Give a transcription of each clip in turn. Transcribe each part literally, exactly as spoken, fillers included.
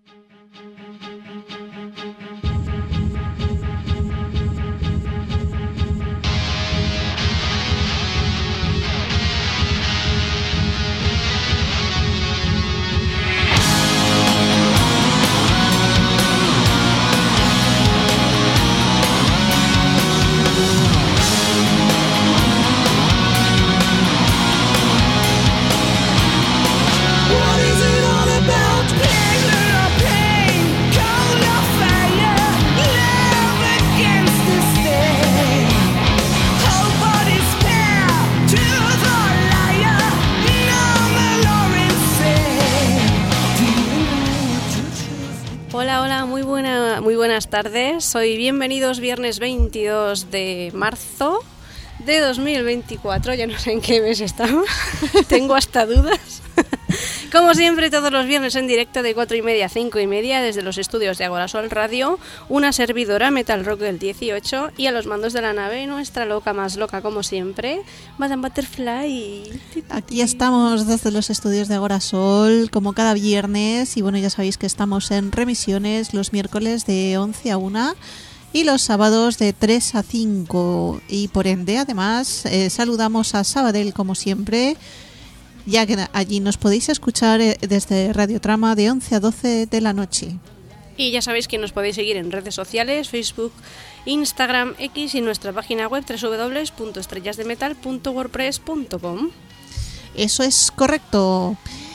Buenas tardes, soy bienvenidos viernes veintidós de marzo de dos mil veinticuatro, ya no sé en qué mes estamos, tengo hasta dudas. Como siempre, todos los viernes en directo de cuatro y media a cinco y media desde los estudios de Agorasol Radio, una servidora Metal Rock del dieciocho y a los mandos de la nave nuestra loca más loca como siempre, Madame Butterfly. Aquí estamos desde los estudios de Agorasol como cada viernes y bueno, ya sabéis que estamos en remisiones los miércoles de once a una y los sábados de tres a cinco y por ende además eh, saludamos a Sabadell como siempre, ya que allí nos podéis escuchar desde Radio Trama de once a doce de la noche. Y ya sabéis que nos podéis seguir en redes sociales, Facebook, Instagram, X y nuestra página web doble u doble u doble u punto estrellas de metal punto wordpress punto com. Eso es correcto.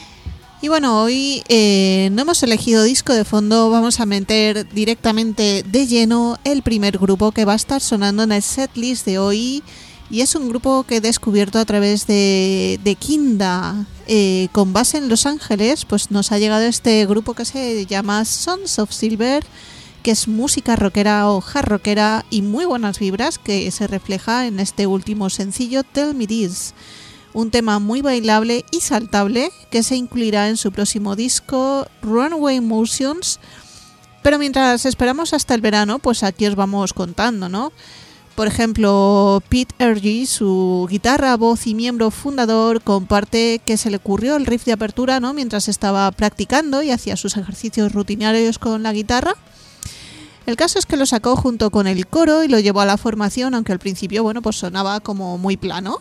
Y bueno, hoy eh, no hemos elegido disco de fondo, vamos a meter directamente de lleno el primer grupo que va a estar sonando en el setlist de hoy. Y es un grupo que he descubierto a través de, de Kinda, eh, con base en Los Ángeles. Pues nos ha llegado este grupo que se llama Sons of Silver, que es música rockera o hard rockera y muy buenas vibras, que se refleja en este último sencillo Tell Me This, un tema muy bailable y saltable que se incluirá en su próximo disco Runaway Motions. Pero mientras esperamos hasta el verano, pues aquí os vamos contando, ¿no? Por ejemplo, Pete Ergy, su guitarra, voz y miembro fundador, comparte que se le ocurrió el riff de apertura, ¿no?, mientras estaba practicando y hacía sus ejercicios rutinarios con la guitarra. El caso es que lo sacó junto con el coro y lo llevó a la formación, aunque al principio, bueno, pues sonaba como muy plano.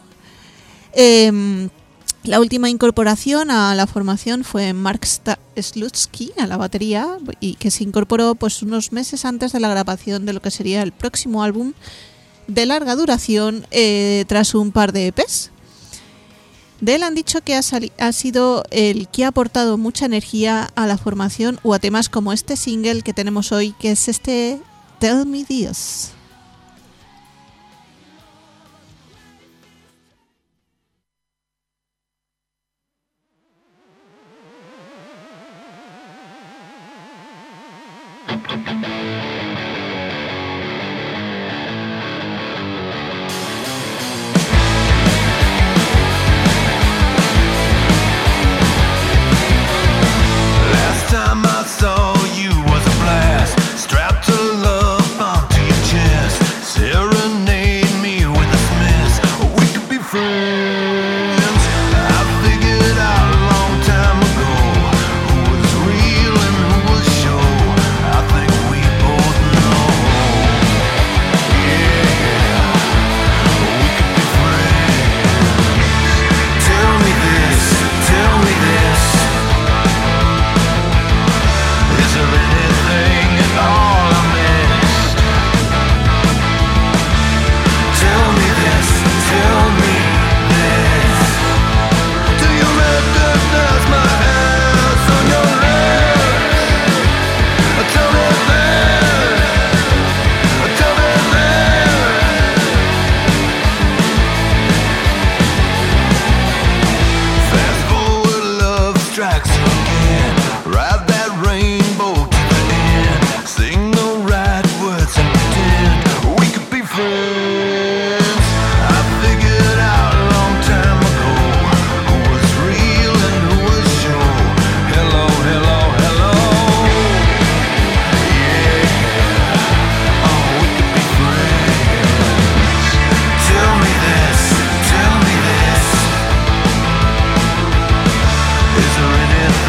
Eh, la última incorporación a la formación fue Mark Slutsky a la batería, y que se incorporó pues unos meses antes de la grabación de lo que sería el próximo álbum de larga duración, eh, tras un par de E Pes. De él han dicho que ha, sali- ha sido el que ha aportado mucha energía a la formación o a temas como este single que tenemos hoy, que es este Tell Me This. Is there anything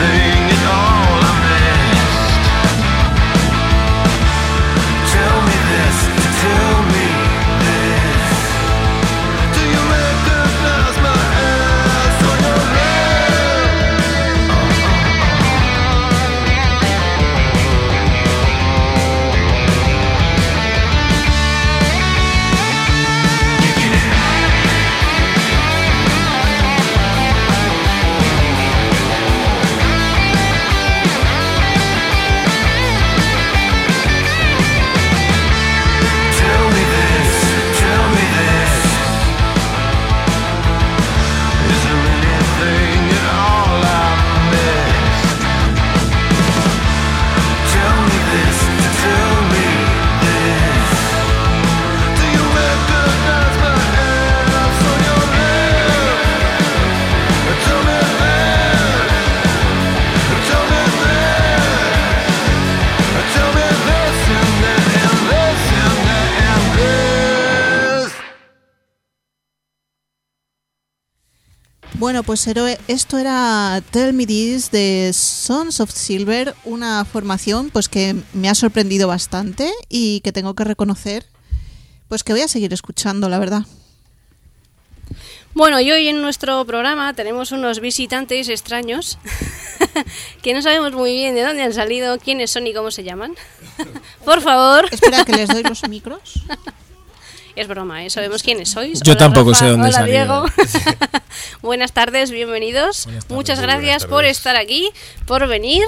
Bueno, pues esto era Tell Me This de Sons of Silver, una formación pues que me ha sorprendido bastante y que tengo que reconocer pues que voy a seguir escuchando, la verdad. Bueno, y hoy en nuestro programa tenemos unos visitantes extraños que no sabemos muy bien de dónde han salido, quiénes son y cómo se llaman. Por favor. Espera, que les doy los micros. Es broma, ¿eh? Sabemos quiénes sois. Yo Hola, tampoco Rafa. sé dónde Hola, salido. Diego. Buenas tardes, bienvenidos. Buenas tardes. Muchas Muy gracias buenas por tardes. estar aquí, por venir.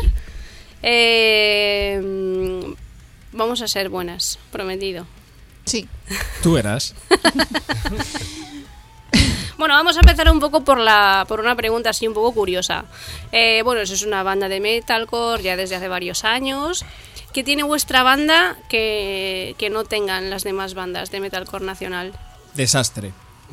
Eh, vamos a ser buenas, prometido. Sí. Tú verás. Bueno, vamos a empezar un poco por la por una pregunta así un poco curiosa. Eh, bueno, eso es una banda de metalcore ya desde hace varios años. ¿Qué tiene vuestra banda que, que no tengan las demás bandas de metalcore nacional? Desastre.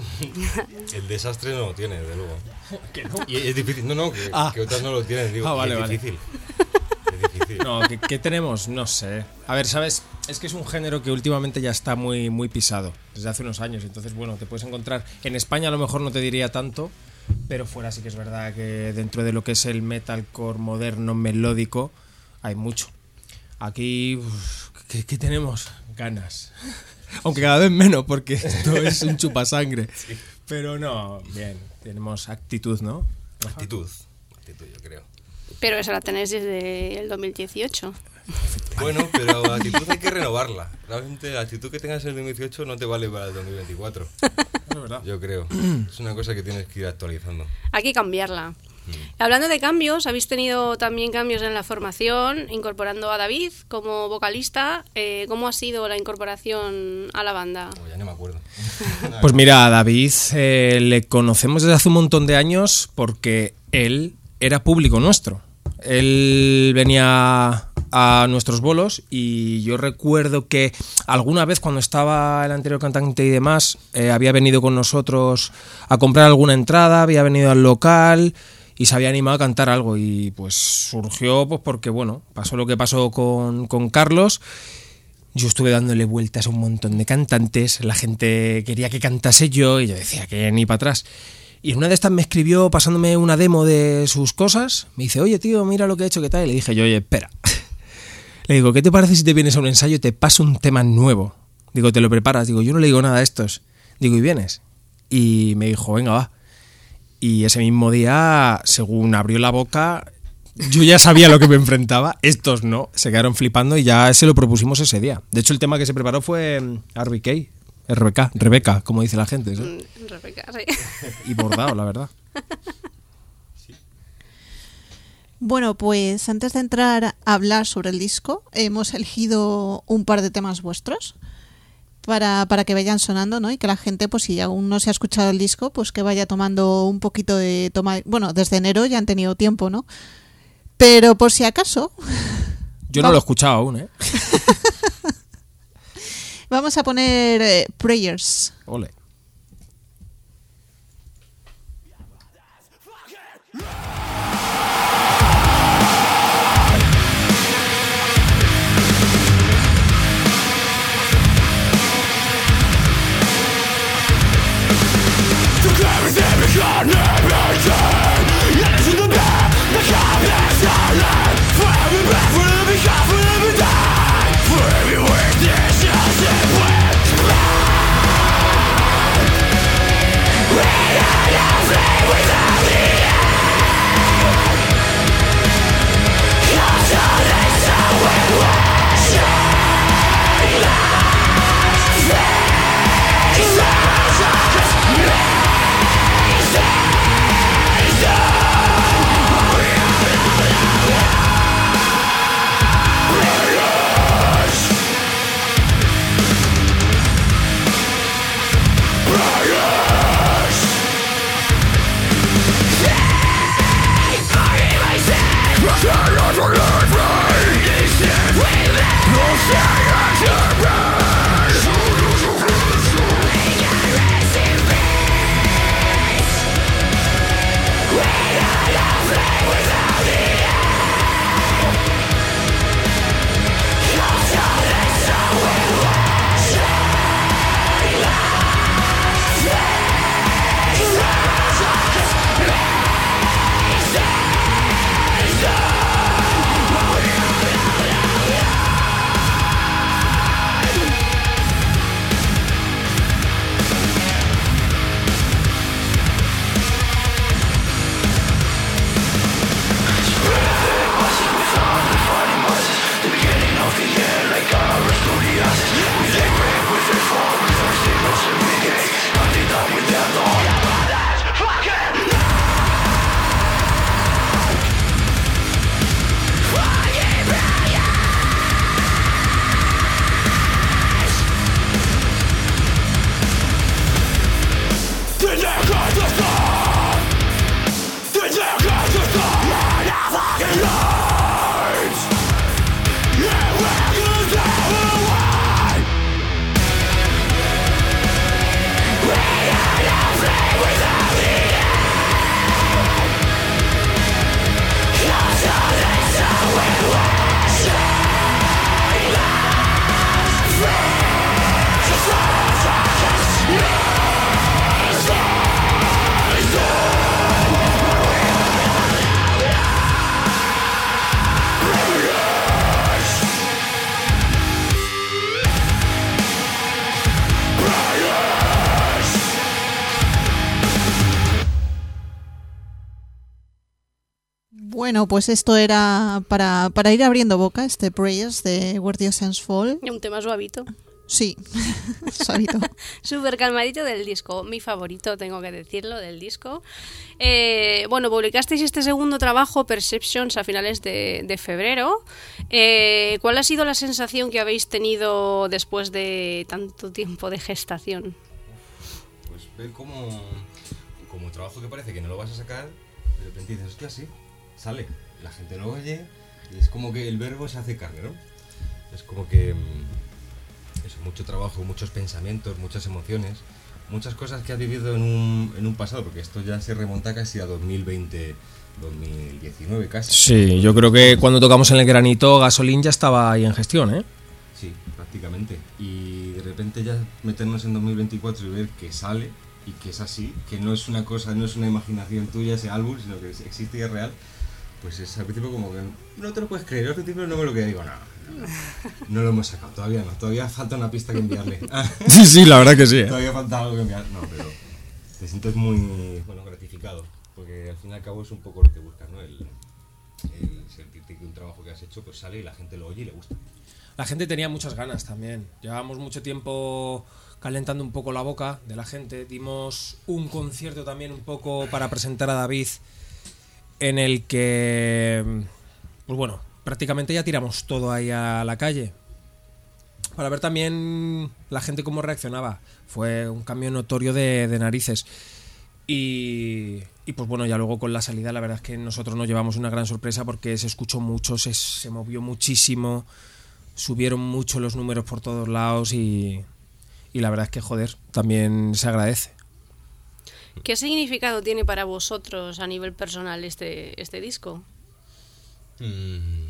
El desastre no lo tiene, desde luego. ¿Que no? Y es difícil, no, no, que, Ah. que otras no lo tienen, digo, Ah, y vale, es vale. difícil. Es difícil. No, ¿qué, qué tenemos? No sé. A ver, ¿sabes? Es que es un género que últimamente ya está muy, muy pisado, desde hace unos años. Entonces, bueno, te puedes encontrar... En España a lo mejor no te diría tanto, pero fuera sí que es verdad que dentro de lo que es el metalcore moderno, melódico, hay mucho. Aquí, uf, ¿qué, qué tenemos? Ganas. Aunque cada vez menos, porque esto es un chupasangre. Sí. Pero no, bien, tenemos actitud, ¿no? Rafa? Actitud, actitud yo creo. Pero esa la tenéis desde el dos mil dieciocho. Bueno, pero la actitud hay que renovarla. Realmente la actitud que tengas en el dos mil dieciocho no te vale para el dos mil veinticuatro. Es verdad. Yo creo. Es una cosa que tienes que ir actualizando. Hay que cambiarla. Hablando de cambios, habéis tenido también cambios en la formación, incorporando a David como vocalista. Eh, ¿Cómo ha sido la incorporación a la banda? Oh, ya no me acuerdo. Pues mira, a David eh, le conocemos desde hace un montón de años porque él era público nuestro. Él venía a nuestros bolos y yo recuerdo que alguna vez cuando estaba el anterior cantante y demás, eh, había venido con nosotros a comprar alguna entrada, había venido al local y se había animado a cantar algo y pues surgió pues porque bueno, pasó lo que pasó con, con Carlos. Yo estuve dándole vueltas a un montón de cantantes, la gente quería que cantase yo y yo decía que ni para atrás. Y en una de estas me escribió pasándome una demo de sus cosas, me dice, oye tío, mira lo que he hecho, ¿qué tal? Y le dije yo, oye, espera. Le digo, ¿qué te parece si te vienes a un ensayo y te paso un tema nuevo? Digo, ¿te lo preparas? Digo, yo no le digo nada a estos. Digo, ¿y vienes? Y me dijo, venga, va. Y ese mismo día, según abrió la boca, yo ya sabía lo que me enfrentaba. Estos no, se quedaron flipando y ya se lo propusimos ese día. De hecho, el tema que se preparó fue R B K, R B K, Rebeca, como dice la gente, ¿sí? Mm, Rebeca, sí. Y bordado, la verdad. Bueno, pues antes de entrar a hablar sobre el disco, hemos elegido un par de temas vuestros para, para que vayan sonando, ¿no? Y que la gente, pues si aún no se ha escuchado el disco, pues que vaya tomando un poquito de toma. Bueno, desde enero ya han tenido tiempo, ¿no? Pero por si acaso... Yo no lo he escuchado aún, ¿eh? Vamos a poner eh, Prayers. Ole. It's Bueno, pues esto era para, para ir abriendo boca, este Prayers de Where the Oceans Fall. Un tema suavito. Sí, suavito. Súper calmadito del disco, mi favorito, tengo que decirlo, del disco. Eh, bueno, publicasteis este segundo trabajo, Perceptions, a finales de, de febrero. Eh, ¿Cuál ha sido la sensación que habéis tenido después de tanto tiempo de gestación? Pues ver como, como trabajo que parece que no lo vas a sacar, de repente dices, hostia, sí, sale. La gente lo oye y es como que el verbo se hace carne, ¿no? Es como que... Eso, mucho trabajo, muchos pensamientos, muchas emociones, muchas cosas que has vivido en un, en un pasado, porque esto ya se remonta casi a dos mil veinte, dos mil diecinueve casi. Sí, yo creo que cuando tocamos en el Granito, Gasolín ya estaba ahí en gestión, ¿eh? Sí, prácticamente. Y de repente ya meternos en dos mil veinticuatro y ver que sale y que es así, que no es una cosa, no es una imaginación tuya ese álbum, sino que existe y es real, pues es al principio como que no te lo puedes creer. Al principio no me lo quedé, digo, nada. No, no lo hemos sacado, todavía no, todavía falta una pista que enviarle. Sí, sí, la verdad que sí. ¿eh? Todavía falta algo que enviar, no, pero te sientes muy, bueno, gratificado, porque al fin y al cabo es un poco lo que buscas, ¿no? El, el sentirte que un trabajo que has hecho pues sale y la gente lo oye y le gusta. La gente tenía muchas ganas también. Llevábamos mucho tiempo calentando un poco la boca de la gente. Dimos un concierto también un poco para presentar a David, en el que, pues bueno, prácticamente ya tiramos todo ahí a la calle para ver también la gente cómo reaccionaba. Fue un cambio notorio de, de narices y, y pues bueno, ya luego con la salida la verdad es que nosotros nos llevamos una gran sorpresa porque se escuchó mucho, se, se movió muchísimo, subieron mucho los números por todos lados y, y la verdad es que joder, también se agradece. ¿Qué significado tiene para vosotros a nivel personal este, este disco? Mm.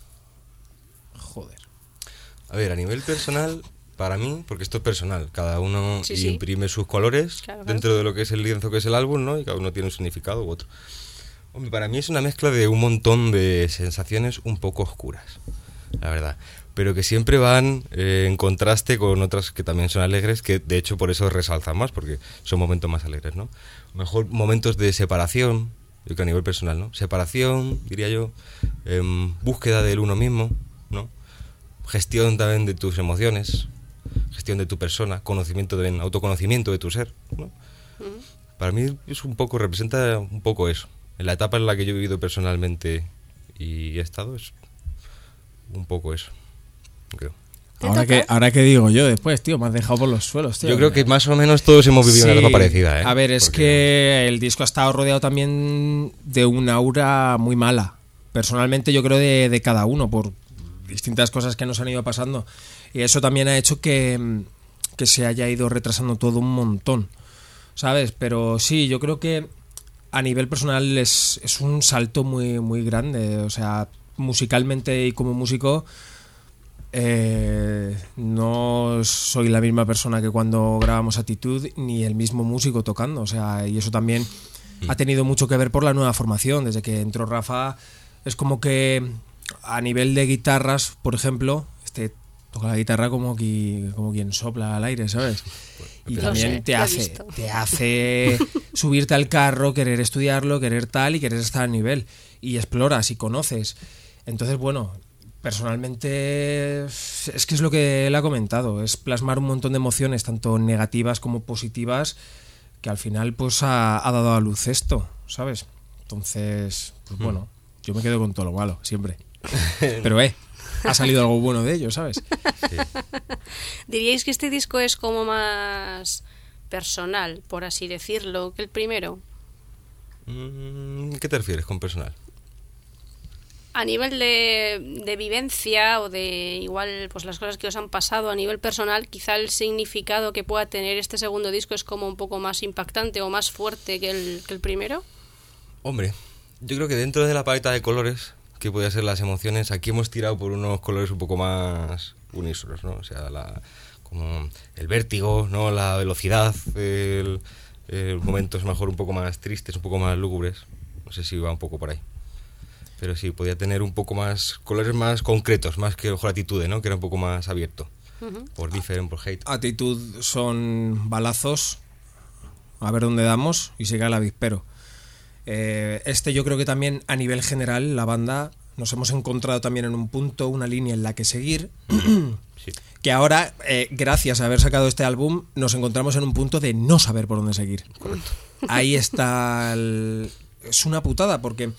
Joder. A ver, a nivel personal, para mí, porque esto es personal, cada uno sí, sí. imprime sus colores claro, dentro claro. de lo que es el lienzo que es el álbum, ¿no? Y cada uno tiene un significado u otro. Hombre, para mí es una mezcla de un montón de sensaciones un poco oscuras, la verdad, pero que siempre van eh, en contraste con otras que también son alegres, que de hecho por eso resalzan más, porque son momentos más alegres, ¿no? Mejor momentos de separación, yo creo que a nivel personal, ¿no? Separación, diría yo, eh, búsqueda del uno mismo, ¿no? Gestión también de tus emociones, gestión de tu persona, conocimiento de, autoconocimiento de tu ser, ¿no? Uh-huh. Para mí es un poco, representa un poco eso. En la etapa en la que yo he vivido personalmente y he estado es un poco eso, creo. Ahora que, ahora que digo yo después, tío, me has dejado por los suelos, tío. Yo creo que más o menos todos hemos vivido sí, una etapa parecida, ¿eh? A ver, es Porque... que el disco ha estado rodeado también de un aura muy mala. Personalmente yo creo de, de cada uno, por distintas cosas que nos han ido pasando. Y eso también ha hecho que, que se haya ido retrasando todo un montón, ¿sabes? Pero sí, yo creo que a nivel personal es, es un salto muy, muy grande. O sea, musicalmente y como músico... Eh, no soy la misma persona que cuando grabamos Actitud ni el mismo músico tocando, o sea, y eso también mm. ha tenido mucho que ver por la nueva formación. Desde que entró Rafa es como que a nivel de guitarras, por ejemplo, este toca la guitarra como, que, como quien sopla al aire, ¿sabes? Y lo también sé, te hace te hace subirte al carro, querer estudiarlo, querer tal y querer estar al nivel, y exploras y conoces. Entonces, bueno, personalmente es que es lo que él ha comentado, es plasmar un montón de emociones, tanto negativas como positivas, que al final pues ha, ha dado a luz esto, ¿sabes? Entonces, pues mm. bueno, yo me quedo con todo lo malo, siempre. Pero eh, ha salido algo bueno de ello, ¿sabes? Sí. ¿Diríais que este disco es como más personal, por así decirlo, que el primero? ¿Qué te refieres con personal? A nivel de, de vivencia o de igual pues las cosas que os han pasado a nivel personal, quizá el significado que pueda tener este segundo disco es como un poco más impactante o más fuerte que el, que el primero. Hombre, yo creo que dentro de la paleta de colores que pueden ser las emociones, aquí hemos tirado por unos colores un poco más unísonos, ¿no? O sea, la, como el vértigo, ¿no? La velocidad, el, el momentos mejor un poco más tristes, un poco más lúgubres. No sé si va un poco por ahí. Pero sí, podía tener un poco más, colores más concretos, más que mejor Actitud, ¿no? Que era un poco más abierto. Uh-huh. Por Different, por Hate. Actitud son balazos, a ver dónde damos, y se cae el avispero. Eh, este yo creo que también a nivel general la banda nos hemos encontrado también en un punto, una línea en la que seguir, Sí. que ahora, eh, gracias a haber sacado este álbum, nos encontramos en un punto de no saber por dónde seguir. Correcto. Ahí está el... Es una putada, porque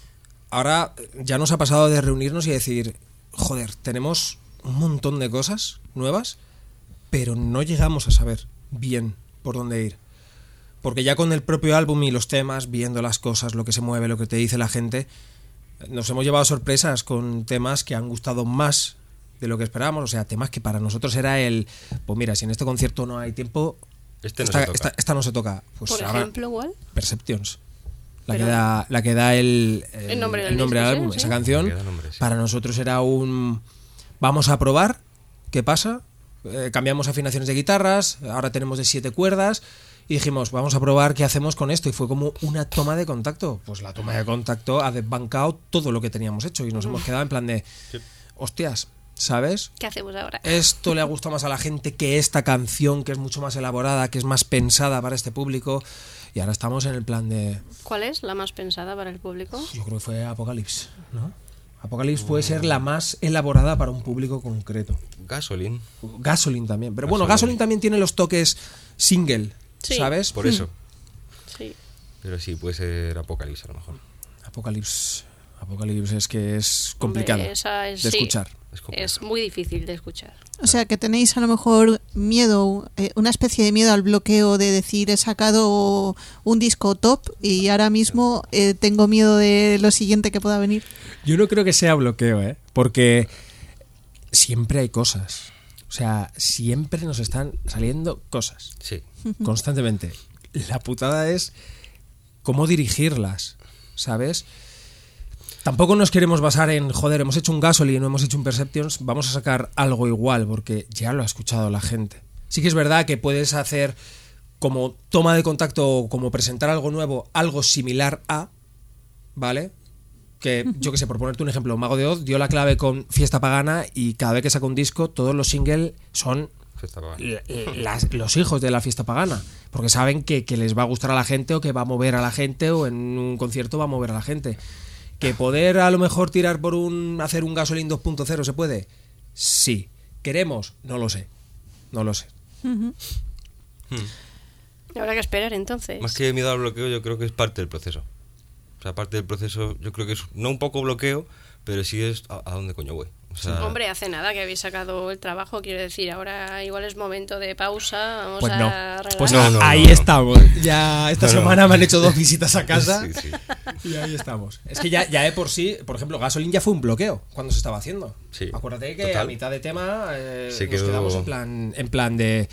ahora ya nos ha pasado de reunirnos y decir, joder, tenemos un montón de cosas nuevas, pero no llegamos a saber bien por dónde ir. Porque ya con el propio álbum y los temas, viendo las cosas, lo que se mueve, lo que te dice la gente, nos hemos llevado sorpresas con temas que han gustado más de lo que esperábamos. O sea, temas que para nosotros era el, pues mira, si en este concierto no hay tiempo, Este no esta, se toca. esta- esta no se toca. Pues Por ahora, ejemplo, igual. Perceptions. La Pero- que, da, la que da el, El nombre del el nombre disco, al sí, álbum, sí. esa canción, La que da nombre, sí. para nosotros era un... Vamos a probar qué pasa. Eh, cambiamos afinaciones de guitarras, ahora tenemos de siete cuerdas, y dijimos, vamos a probar qué hacemos con esto. Y fue como una toma de contacto. Pues la toma de contacto ha desbancado todo lo que teníamos hecho y nos hemos quedado en plan de, Sí. hostias, ¿sabes? ¿Qué hacemos ahora? Esto le ha gustado más a la gente que esta canción, que es mucho más elaborada, que es más pensada para este público. Y ahora estamos en el plan de... ¿Cuál es la más pensada para el público? Yo creo que fue Apocalypse, ¿no? Apocalypse puede ser la más elaborada para un público concreto. Gasoline. Gasoline también. Pero bueno, Gasoline. Gasoline también tiene los toques single, Sí. ¿sabes? Por eso. Sí. Pero sí, puede ser Apocalipsis a lo mejor. Apocalypse. Apocalypse es que es complicado Hombre, esa es- de sí. escuchar. Es complejo. Es muy difícil de escuchar. O sea, que tenéis a lo mejor miedo, eh, una especie de miedo al bloqueo de decir, he sacado un disco top y ahora mismo eh, tengo miedo de lo siguiente que pueda venir. Yo no creo que sea bloqueo, ¿eh? Porque siempre hay cosas. O sea, siempre nos están saliendo cosas. Sí. Constantemente. La putada es cómo dirigirlas, ¿sabes? Tampoco nos queremos basar en, joder, hemos hecho un Gasoline, no hemos hecho un Perceptions, vamos a sacar algo igual, porque ya lo ha escuchado la gente. Sí que es verdad que puedes hacer como toma de contacto o como presentar algo nuevo, algo similar a, ¿vale? Que yo que sé, por ponerte un ejemplo, Mago de Oz dio la clave con Fiesta Pagana y cada vez que saca un disco, todos los singles son Fiesta Pagana. l- las- los hijos de la Fiesta Pagana, porque saben que, que les va a gustar a la gente o que va a mover a la gente o en un concierto va a mover a la gente. ¿Que poder a lo mejor tirar por un hacer un Gasoline dos punto cero se puede? Sí. ¿Queremos? No lo sé. No lo sé. Habrá que esperar entonces. Más que miedo al bloqueo, yo creo que es parte del proceso. O sea, parte del proceso, yo creo que es no un poco bloqueo, pero sí es a, a dónde coño voy. O sea, Hombre, hace nada que habéis sacado el trabajo, quiero decir, ahora igual es momento de pausa, vamos Pues a no. arreglar. Pues No, no, ahí no, no. estamos. Ya esta No, no. semana me han hecho dos visitas a casa. Sí, sí. Y ahí estamos. Es que ya, ya de por sí, por ejemplo, Gasoline ya fue un bloqueo cuando se estaba haciendo. Sí, Acuérdate que total. a mitad de tema eh, Se nos quedó- quedamos en plan, en plan de...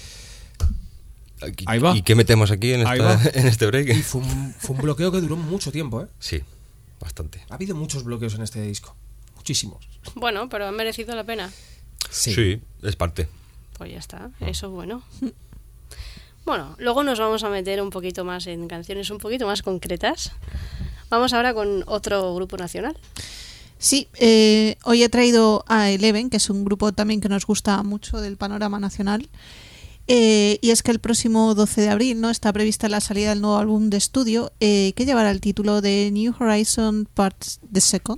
¿Y, Ahí va. ¿Y qué metemos aquí en, Ahí esta- va. en este break? Y fue un, fue un bloqueo que duró mucho tiempo, ¿eh? Sí, bastante. Ha habido muchos bloqueos en este disco. Muchísimos. Bueno, pero han merecido la pena. Sí, es parte. Pues ya está, eso es bueno. Bueno, luego nos vamos a meter un poquito más en canciones un poquito más concretas. Vamos ahora con otro grupo nacional. Sí, eh, hoy he traído a Eleven, que es un grupo también que nos gusta mucho del panorama nacional. Eh, y es que el próximo doce de abril no está prevista la salida del nuevo álbum de estudio eh, que llevará el título de New Horizon Part the Second.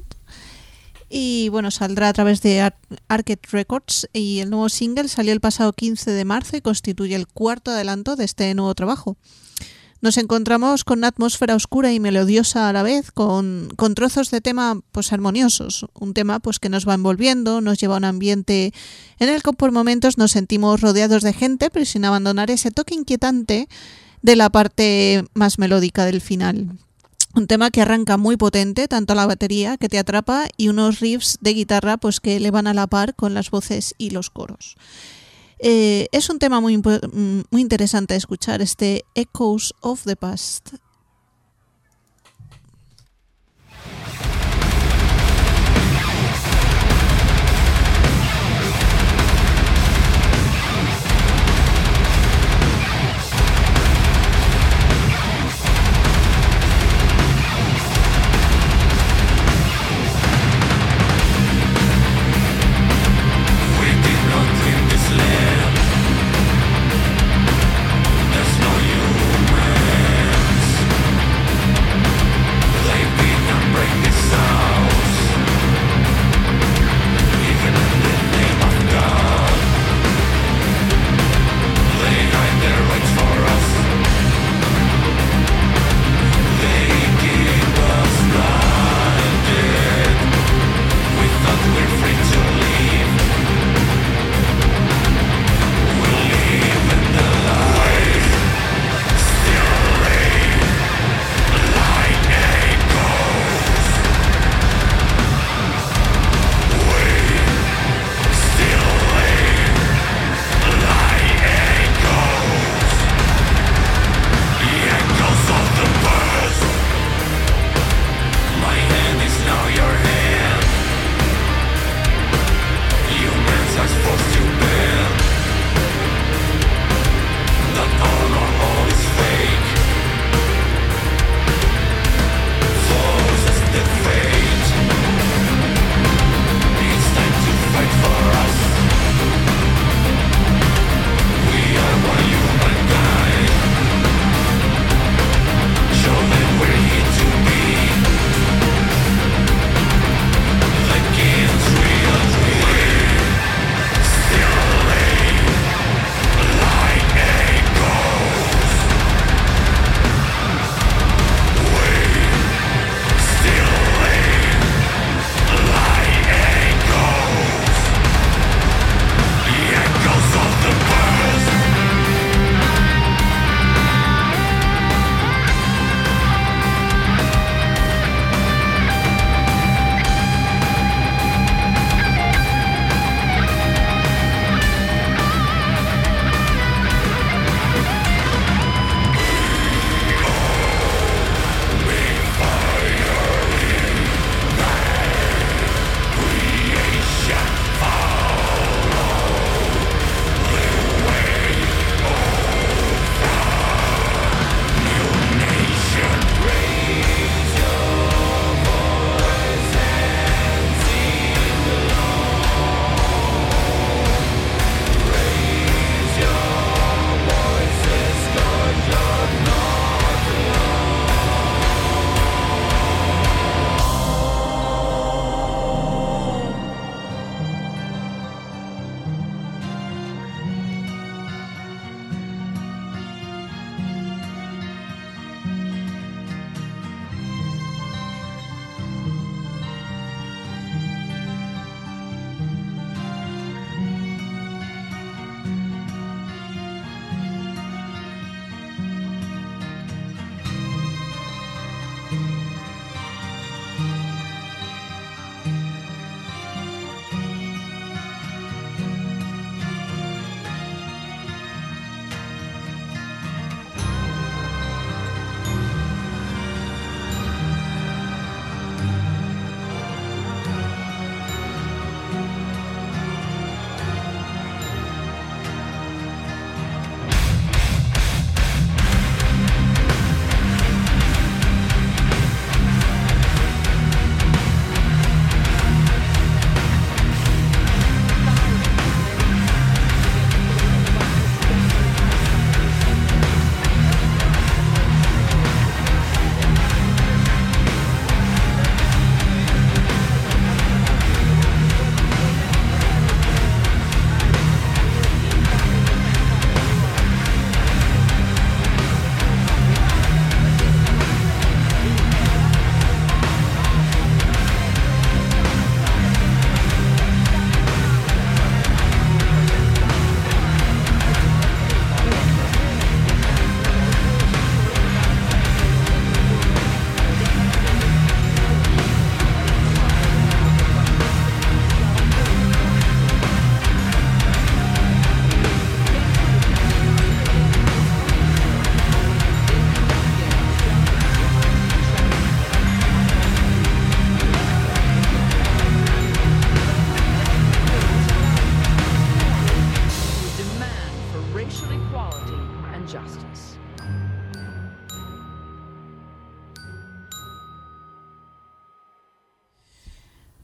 Y bueno, saldrá a través de Ar- Arcade Records y el nuevo single salió el pasado quince de marzo y constituye el cuarto adelanto de este nuevo trabajo. Nos encontramos con una atmósfera oscura y melodiosa a la vez, con, con trozos de tema pues armoniosos, un tema pues que nos va envolviendo, nos lleva a un ambiente en el que por momentos nos sentimos rodeados de gente, pero sin abandonar ese toque inquietante de la parte más melódica del final. Un tema que arranca muy potente, tanto la batería que te atrapa y unos riffs de guitarra pues que le van a la par con las voces y los coros. Eh, es un tema muy, impo- muy interesante de escuchar, este Echoes of the Past. There's no humans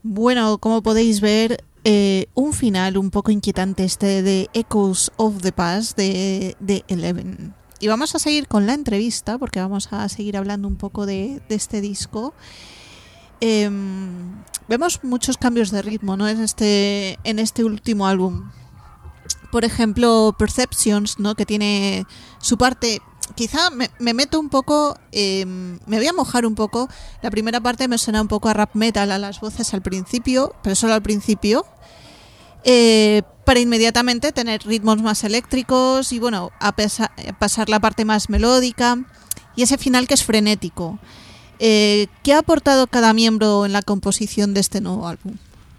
Bueno, como podéis ver, eh, un final un poco inquietante este de Echoes of the Past de, de Eleven. Y vamos a seguir con la entrevista porque vamos a seguir hablando un poco de, de este disco. Eh, vemos muchos cambios de ritmo, ¿no? en este en este último álbum. Por ejemplo, Perceptions, ¿no? Que tiene su parte. Quizá me, me meto un poco, eh, me voy a mojar un poco. La primera parte me suena un poco a rap metal, a las voces al principio, pero solo al principio. Eh, para inmediatamente tener ritmos más eléctricos y bueno, a, pesa, a pasar la parte más melódica y ese final que es frenético. Eh, ¿Qué ha aportado cada miembro en la composición de este nuevo álbum?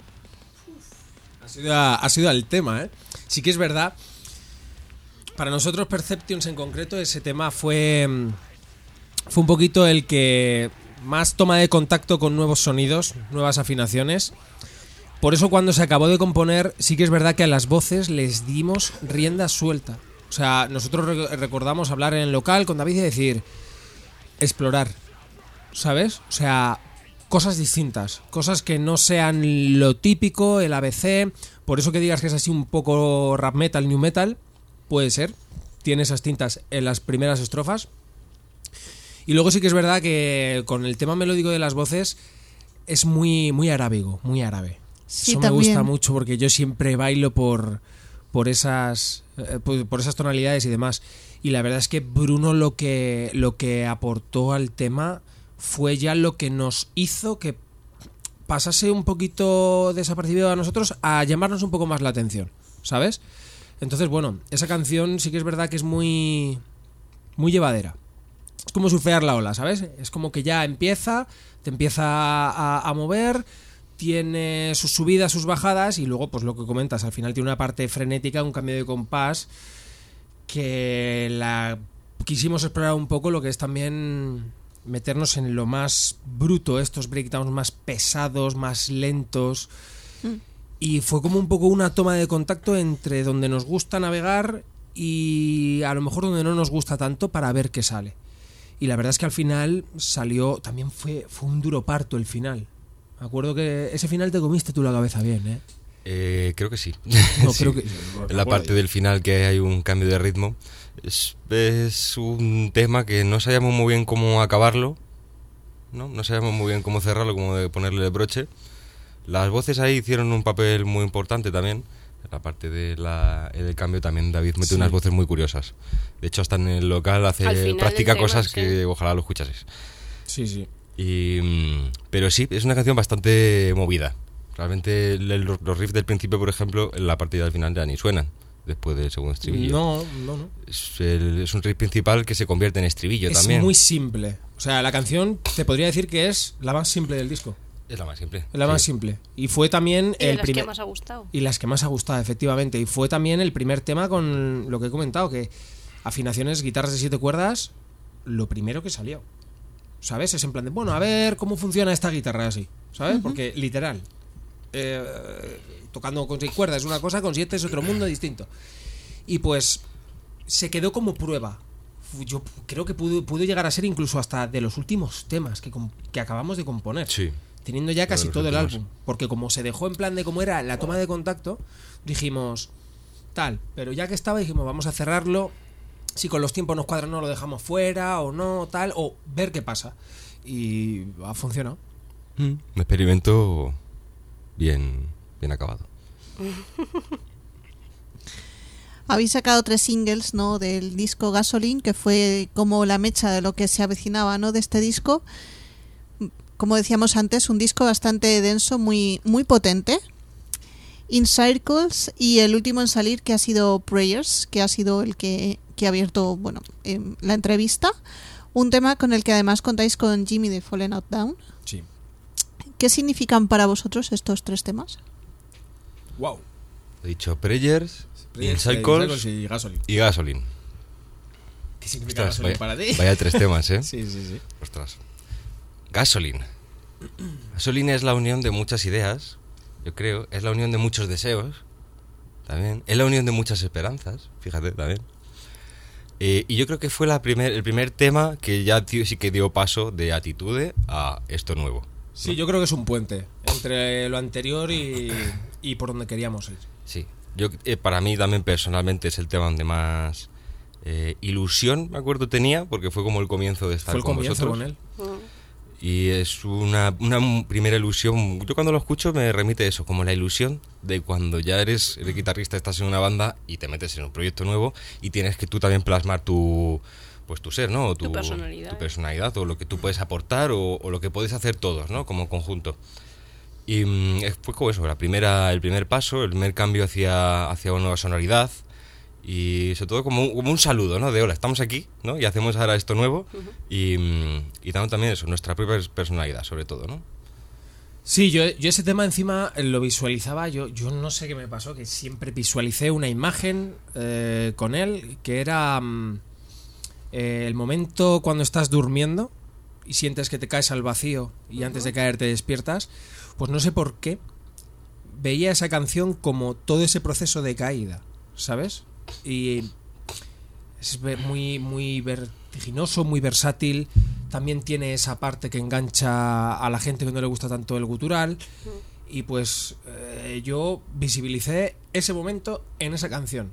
Ha sido, ha sido el tema, ¿eh? Sí que es verdad. Para nosotros, Perceptions en concreto, ese tema fue, fue un poquito el que más toma de contacto con nuevos sonidos, nuevas afinaciones. Por eso cuando se acabó de componer, sí que es verdad que a las voces les dimos rienda suelta. O sea, nosotros re- recordamos hablar en el local con David y decir, explorar, ¿sabes? O sea, cosas distintas, cosas que no sean lo típico, el A B C. Por eso que digas que es así un poco rap metal, new metal, puede ser. Tiene esas tintas en las primeras estrofas. Y luego sí que es verdad que con el tema melódico de las voces es muy, muy arábigo, muy árabe. Sí, Eso también. me gusta mucho porque yo siempre bailo por, por, esas, eh, por, por esas tonalidades y demás. Y la verdad es que Bruno lo que, lo que aportó al tema fue ya lo que nos hizo que pasase un poquito desapercibido a nosotros a llamarnos un poco más la atención, ¿sabes? Entonces, bueno, esa canción sí que es verdad que es muy, muy llevadera. Es como surfear la ola, ¿sabes? Es como que ya empieza, te empieza a, a mover, tiene sus subidas, sus bajadas y luego, pues lo que comentas, al final tiene una parte frenética, un cambio de compás que la quisimos explorar un poco, lo que es también meternos en lo más bruto, estos breakdowns más pesados, más lentos. Mm. Y fue como un poco una toma de contacto entre donde nos gusta navegar y a lo mejor donde no nos gusta tanto para ver qué sale. Y la verdad es que al final salió, también fue, fue un duro parto el final. Me acuerdo que ese final te comiste tú la cabeza bien, ¿eh? Eh, creo que sí. No, sí. creo que, en la parte del final que hay un cambio de ritmo. Es, es un tema que no sabíamos muy bien cómo acabarlo, ¿no? No sabíamos muy bien cómo cerrarlo, cómo ponerle el broche. Las voces ahí hicieron un papel muy importante también. En la parte de la, del cambio también David mete sí. unas voces muy curiosas. De hecho, hasta en el local hace práctica cosas tema, que sí. ojalá lo escuchases. Sí, sí. Y, pero sí, es una canción bastante movida. Realmente el, los riffs del principio, por ejemplo, en la partida del final ya ni suenan después del segundo estribillo. No, no, no. Es, el, es un riff principal que se convierte en estribillo es también. Es muy simple. O sea, la canción te podría decir que es la más simple del disco. Es la más simple. Es la sí. más simple. Y fue también y el las primer. que más ha gustado. Y las que más ha gustado, efectivamente. Y fue también el primer tema con lo que he comentado, que afinaciones, guitarras de siete cuerdas, lo primero que salió. ¿Sabes? Es en plan de, bueno, a ver cómo funciona esta guitarra así. ¿Sabes? Uh-huh. Porque literal. Eh, tocando con seis cuerdas es una cosa, con siete es otro mundo distinto. Y pues se quedó como prueba. Yo creo que pudo, pudo llegar a ser incluso hasta de los últimos temas que, que acabamos de componer. Sí. Teniendo ya casi todo el álbum. Porque como se dejó en plan de cómo era la toma de contacto, dijimos tal. Pero ya que estaba, dijimos, vamos a cerrarlo. Si con los tiempos nos cuadran, no lo dejamos fuera o no, tal. O ver qué pasa. Y ha funcionado. Mm, un experimento bien, bien acabado. Habéis sacado tres singles, ¿no? Del disco Gasoline, que fue como la mecha de lo que se avecinaba, ¿no? De este disco. Como decíamos antes, un disco bastante denso, muy, muy potente. In Circles, y el último en salir, que ha sido Prayers, que ha sido el que, que ha abierto, bueno, eh, la entrevista. Un tema con el que además contáis con Jimmy de Fallen Out Down. Sí. ¿Qué significan para vosotros estos tres temas? Wow. He dicho Prayers, In Circles, Circles y Gasoline. Y Gasoline. ¿Qué significa Ostras, Gasoline vaya, para ti? Vaya tres temas, ¿eh? Sí, sí, sí. Ostras. Gasoline. Gasoline es la unión de muchas ideas, yo creo. Es la unión de muchos deseos, también. Es la unión de muchas esperanzas, fíjate, también. Eh, y yo creo que fue la primer, el primer tema que ya tío, sí que dio paso de Attitude a esto nuevo. Sí, yo creo que es un puente entre lo anterior y, y por donde queríamos ir. Sí, yo eh, para mí también personalmente es el tema donde más eh, ilusión, me acuerdo, tenía, porque fue como el comienzo de estar Fue el con comienzo vosotros. con él. Y es una, una primera ilusión. Yo cuando lo escucho me remite eso, como la ilusión de cuando ya eres, eres guitarrista, estás en una banda y te metes en un proyecto nuevo y tienes que tú también plasmar tu, pues tu ser, ¿no? O tu, Tu personalidad. tu personalidad, o lo que tú puedes aportar, o, o lo que puedes hacer todos, ¿no? Como conjunto. Y mm, fue como eso, la primera, el primer paso, el primer cambio hacia, hacia una nueva sonoridad. Y sobre todo como un, como un saludo, ¿no? De hola, estamos aquí, ¿no? Y hacemos ahora esto nuevo. Uh-huh. y, y dando también eso, nuestra propia personalidad, sobre todo, ¿no? Sí, yo, yo ese tema encima lo visualizaba, yo, yo no sé qué me pasó, que siempre visualicé una imagen eh, con él, que era mm, eh, el momento cuando estás durmiendo y sientes que te caes al vacío y uh-huh. antes de caer te despiertas. Pues no sé por qué veía esa canción como todo ese proceso de caída, ¿sabes? Y es muy, muy vertiginoso, muy versátil. También tiene esa parte que engancha a la gente que no le gusta tanto el gutural. Y pues eh, yo visibilicé ese momento en esa canción.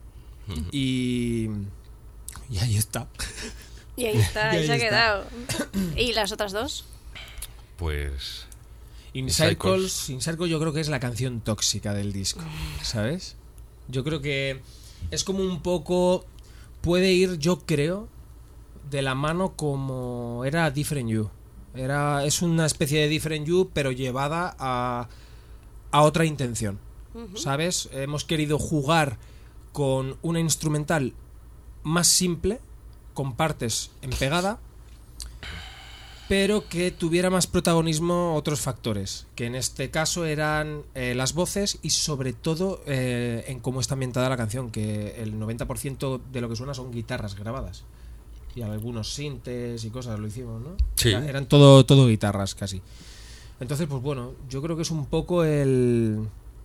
Y, y ahí está. Y ahí está, y ahí se ha está. quedado. ¿Y las otras dos? Pues... In Circles, In Circles yo creo que es la canción tóxica del disco, ¿sabes? Yo creo que es como un poco... Puede ir, yo creo, de la mano como era Different You. Era, es una especie de Different You, pero llevada a, a otra intención, uh-huh. ¿sabes? Hemos querido jugar con una instrumental más simple, con partes en pegada, pero que tuviera más protagonismo otros factores, que en este caso eran eh, las voces y sobre todo eh, en cómo está ambientada la canción, que el noventa por ciento de lo que suena son guitarras grabadas y algunos sintes y cosas lo hicimos, ¿no? Sí. Era, eran todo, todo guitarras casi. Entonces, pues bueno, yo creo que es un poco el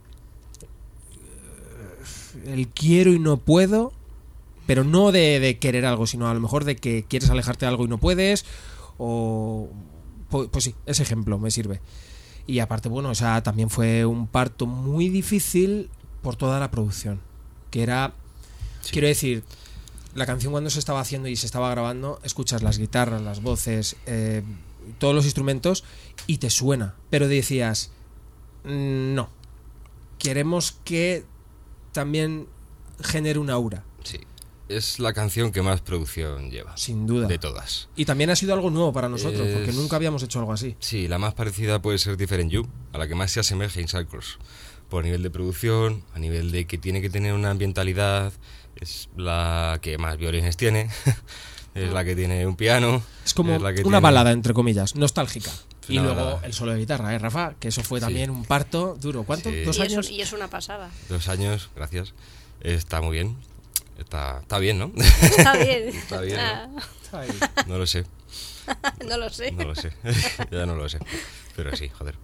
el quiero y no puedo, pero no de, de querer algo, sino a lo mejor de que quieres alejarte de algo y no puedes. O pues, pues sí, ese ejemplo me sirve. Y aparte, bueno, o sea, también fue un parto muy difícil por toda la producción. Que era, sí. quiero decir, la canción cuando se estaba haciendo y se estaba grabando, escuchas las guitarras, las voces, eh, todos los instrumentos y te suena. Pero decías, no, queremos que también genere un aura. Sí. Es la canción que más producción lleva. Sin duda. De todas. Y también ha sido algo nuevo para nosotros, es... porque nunca habíamos hecho algo así. Sí, la más parecida puede ser Different You, a la que más se asemeja In Circles. Por nivel de producción, a nivel de que tiene que tener una ambientalidad, es la que más violines tiene, es la que tiene un piano. Es como es la que una tiene... balada, entre comillas, nostálgica. Es y luego balada. El solo de guitarra, ¿eh, Rafa? Que eso fue también sí. un parto duro. ¿Cuánto? Sí. ¿Dos y años? Es, y es una pasada. Dos años, gracias. Está muy bien. Está, está bien, ¿no? Está bien. Está bien, ah. ¿no? No lo sé. No lo sé. No lo sé. Ya no lo sé. Pero sí, joder.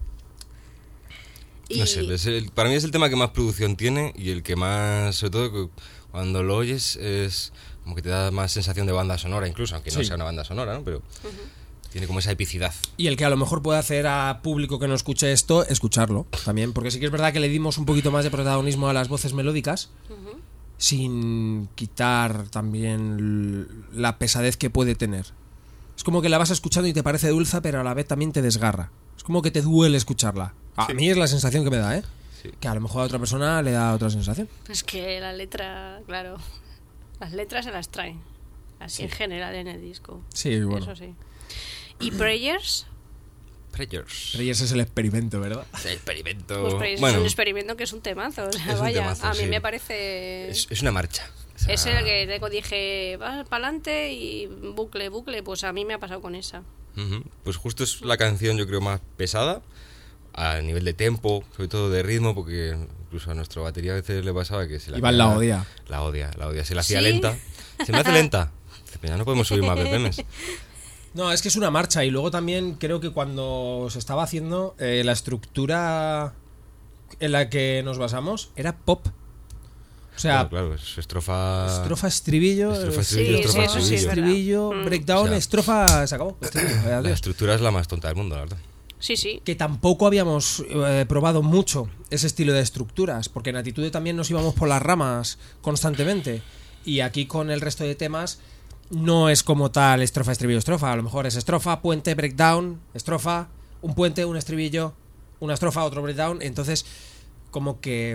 Y... No sé, es el, para mí es el tema que más producción tiene y el que más, sobre todo cuando lo oyes, es como que te da más sensación de banda sonora, incluso, aunque no sí. sea una banda sonora, ¿no? Pero uh-huh. tiene como esa epicidad. Y el que a lo mejor puede hacer a público que no escuche esto, escucharlo también, porque sí que es verdad que le dimos un poquito más de protagonismo a las voces melódicas, uh-huh. sin quitar también la pesadez que puede tener. Es como que la vas escuchando y te parece dulce, pero a la vez también te desgarra. Es como que te duele escucharla. A sí. mí es la sensación que me da, ¿eh? Sí. Que a lo mejor a otra persona le da otra sensación. Pues que la letra, claro, las letras se las traen, así sí. en general en el disco. Sí, bueno. Eso sí. ¿Y Prayers? Prayers. Prayers es el experimento, ¿verdad? El experimento. Pues Prayers bueno, es un experimento que es un temazo. O sea, es vaya, un temazo, a mí sí. me parece... Es, es una marcha. O sea... Es el que luego dije, vas para adelante y bucle, bucle. Pues a mí me ha pasado con esa. Uh-huh. Pues justo es la canción, yo creo, más pesada a nivel de tempo, sobre todo de ritmo, porque incluso a nuestra batería a veces le pasaba que se la... Iván la odia. La odia, la odia. Se la hacía ¿Sí? lenta. Se me hace lenta. Ya no podemos subir más B P Ms. No, es que es una marcha y luego también creo que cuando se estaba haciendo eh, la estructura en la que nos basamos era pop. O sea, claro, claro, es estrofa... Estrofa, estribillo, estrofa, estribillo, sí, estrofa, sí, estribillo. estribillo, sí, breakdown, o sea, estrofa, se acabó. Estribillo, la estructura es la más tonta del mundo, la verdad. sí, sí. que tampoco habíamos eh, probado mucho ese estilo de estructuras, porque en Attitude también nos íbamos por las ramas constantemente, y aquí con el resto de temas no es como tal estrofa, estribillo, estrofa, a lo mejor es estrofa, puente, breakdown, estrofa, un puente, un estribillo, una estrofa, otro breakdown, entonces como que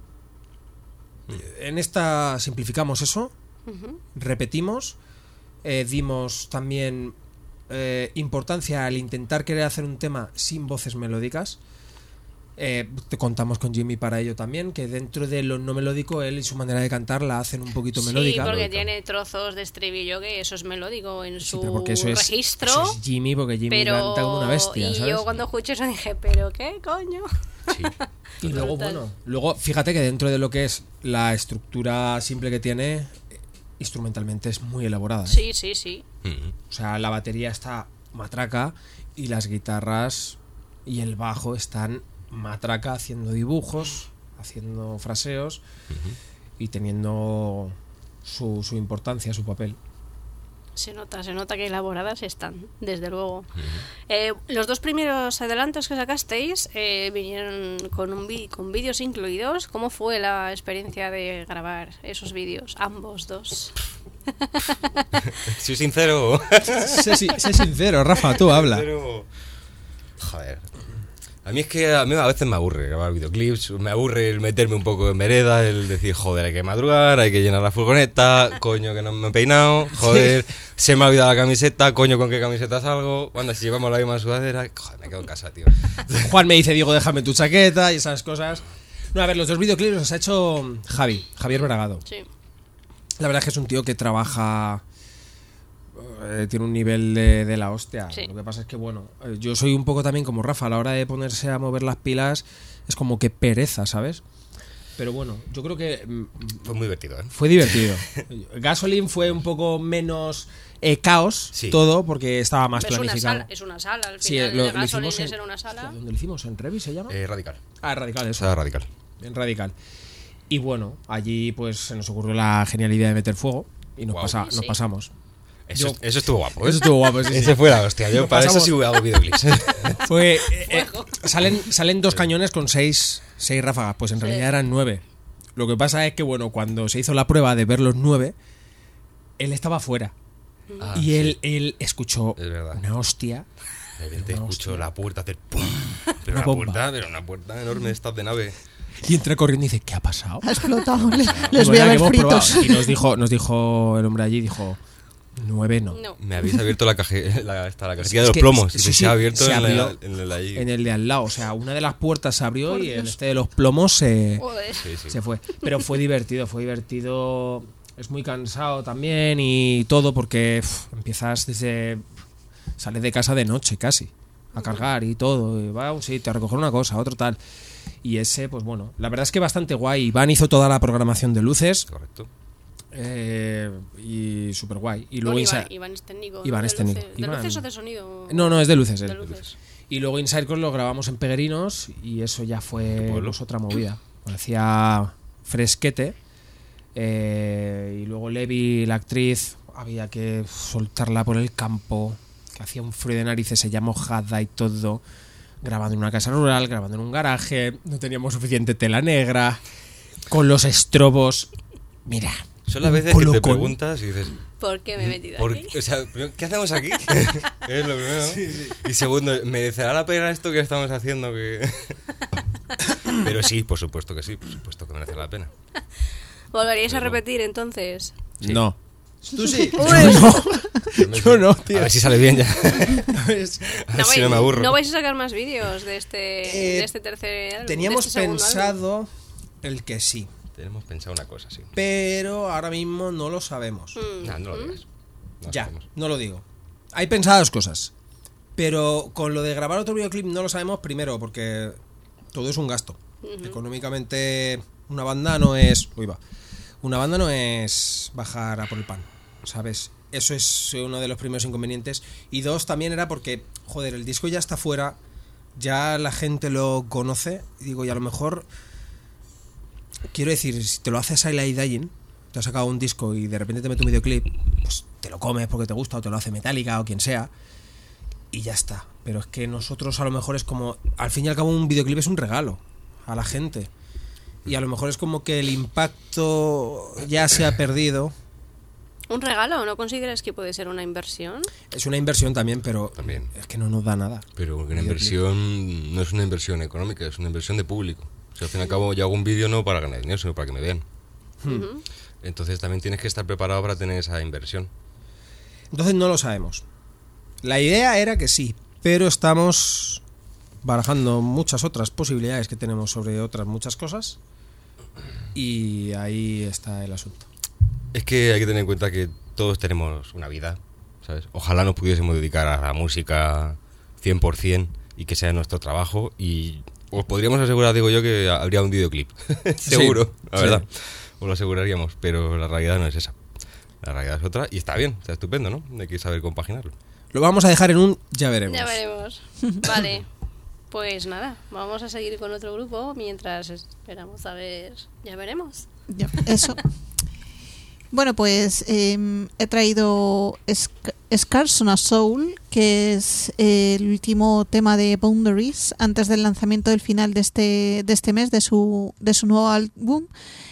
en esta simplificamos eso, uh-huh. repetimos, eh, dimos también eh, importancia al intentar querer hacer un tema sin voces melódicas. Eh, te contamos con Jimmy para ello también, que dentro de lo no melódico él y su manera de cantar la hacen un poquito sí, melódica. Sí, porque melódica. Tiene trozos de estribillo que eso es melódico en sí, su pero porque eso es, registro. Eso es Jimmy, porque Jimmy pero... canta como una bestia, y ¿sabes? yo cuando escuché eso dije, ¿pero qué coño? Sí. Y luego, bueno, luego fíjate que dentro de lo que es la estructura simple que tiene, instrumentalmente es muy elaborada, ¿eh? Sí, sí, sí. O sea, la batería está matraca y las guitarras y el bajo están matraca, haciendo dibujos, haciendo fraseos uh-huh. y teniendo su, su importancia, su papel. Se nota, se nota que elaboradas están, desde luego. Uh-huh. Eh, los dos primeros adelantos que sacasteis eh, vinieron con un vi- con vídeos incluidos. ¿Cómo fue la experiencia de grabar esos vídeos, ambos dos? Soy sincero. sé, sé sincero, Rafa, tú habla. Pero... Joder. A mí es que a mí a veces me aburre grabar videoclips, me aburre el meterme un poco en vereda, el decir, joder, hay que madrugar, hay que llenar la furgoneta, coño, que no me he peinado, joder, sí. se me ha olvidado la camiseta, coño, ¿con qué camiseta salgo? Bueno, si llevamos la misma sudadera, joder, me quedo en casa, tío. Juan me dice, Diego, déjame tu chaqueta y esas cosas. No, a ver, los dos videoclips los ha hecho Javi, Javier Bragado. Sí. La verdad es que es un tío que trabaja... Eh, tiene un nivel de, de la hostia. Sí. Lo que pasa es que, bueno, eh, yo soy un poco también como Rafa, a la hora de ponerse a mover las pilas es como que pereza, ¿sabes? Pero bueno, yo creo que... Fue muy divertido, ¿eh? Fue divertido. Gasoline fue un poco menos eh, caos, sí. todo, porque estaba más es planificado. Una sala, es una sala, al sí, final lo, de lo Gasoline hicimos en, es en una sala. ¿Dónde lo hicimos? ¿En Revi se llama? Eh, Radical. Ah, Radical, eso. O sea, Radical. En Radical. Y bueno, allí pues se nos ocurrió la genial idea de meter fuego y nos, wow. pasa, sí. nos pasamos. Eso, yo, eso estuvo guapo, ¿eh? Eso estuvo guapo, sí, sí. Ese fue la hostia. Yo Nos para pasamos. eso sí hago videoclips. Fue, eh, eh, salen, salen dos cañones con seis, seis ráfagas. Pues en sí. realidad eran nueve. Lo que pasa es que, bueno, cuando se hizo la prueba de ver los nueve, él estaba fuera. Ah, y sí. él, él escuchó una hostia. De repente escuchó hostia. La puerta hacer pum. Pero una, una puerta, pero una puerta enorme de estas de nave. Y entra corriendo y dice, ¿qué ha pasado? Ha explotado. Les, les voy a ver fritos. Y nos dijo, nos dijo el hombre allí, dijo... Nueve no. no. Me habéis abierto la caja, la, hasta la casilla de los plomos. Sí, y sí, se ha abierto se en, abrió el, en, el ahí. en el de al lado. O sea, una de las puertas se abrió y el este de los plomos se, sí, sí. se fue. Pero fue divertido, fue divertido. Es muy cansado también y todo porque uf, empiezas desde... Sales de casa de noche casi, a cargar y todo. Y va a un sitio, a recoger una cosa, otro tal. Y ese, pues bueno, la verdad es que bastante guay. Iván hizo toda la programación de luces. Correcto. Eh, y súper guay. Y luego bueno, Inside... Iván, Iván es técnico. Iván ¿no? es técnico. ¿De Iván... luces o de sonido? No, no, es de luces. De eh. luces. Y luego Inside lo grabamos en Peguerinos y eso ya fue pues, otra movida. Hacía fresquete. Eh, y luego Levi, la actriz, había que soltarla por el campo. Que hacía un frío de narices, ella mojada y todo. Grabando en una casa rural, grabando en un garaje. No teníamos suficiente tela negra. Con los estrobos. Mira. Son las veces que te preguntas y dices... ¿Por qué me he metido ¿por, aquí? O sea, ¿qué hacemos aquí? Es lo primero. Sí, sí. Y segundo, ¿merecerá la pena esto que estamos haciendo? Que... Pero sí, por supuesto que sí, por supuesto que merece la pena. ¿Volveríais Pero... a repetir entonces? Sí. No. ¿Tú sí? Yo no. Yo no, tío. A ver si sale bien ya. A ver si no, si no me aburro. ¿No vais a sacar más vídeos de este, eh, de este tercer álbum? Teníamos de este pensado álbum? el que sí. Tenemos pensado una cosa, sí. Pero ahora mismo no lo sabemos. Mm. No, no lo digas. No ya, sabemos. no lo digo. Hay pensadas cosas. Pero con lo de grabar otro videoclip no lo sabemos primero porque todo es un gasto. Uh-huh. Económicamente una banda no es... Uy, va. Una banda no es bajar a por el pan, ¿sabes? Eso es uno de los primeros inconvenientes. Y dos, también era porque, joder, el disco ya está fuera, ya la gente lo conoce. Y digo, y a lo mejor... Quiero decir, si te lo haces I Like Dying, te has sacado un disco y de repente te mete un videoclip, pues te lo comes porque te gusta o te lo hace Metallica o quien sea. y ya está. Pero es que nosotros a lo mejor es como, al fin y al cabo un videoclip es un regalo a la gente. Y a lo mejor es como que el impacto ya se ha perdido. ¿Un regalo? ¿No consideras que puede ser una inversión? Es una inversión también, pero También. es que no nos da nada. Pero una inversión no es una inversión económica, es una inversión de público. O sea, al fin y al cabo yo hago un vídeo no para ganar dinero, sino para que me vean. Uh-huh. Entonces también tienes que estar preparado para tener esa inversión. Entonces no lo sabemos. La idea era que sí, pero estamos barajando muchas otras posibilidades que tenemos sobre otras muchas cosas y ahí está el asunto. Es que hay que tener en cuenta que todos tenemos una vida, ¿sabes? Ojalá nos pudiésemos dedicar a la música cien por ciento y que sea nuestro trabajo y os podríamos asegurar, digo yo, que habría un videoclip. Seguro, Sí, la sí. verdad. Os lo aseguraríamos, pero la realidad no es esa. La realidad es otra y está bien, está estupendo, ¿no? Hay que saber compaginarlo. Lo vamos a dejar en un ya veremos. Ya veremos. Vale, pues nada, vamos a seguir con otro grupo mientras esperamos a ver, ya veremos. Ya, eso. Bueno, pues eh, he traído Sc- Scars on a Soul, que es eh, el último tema de Boundaries antes del lanzamiento del final de este de este mes de su de su nuevo álbum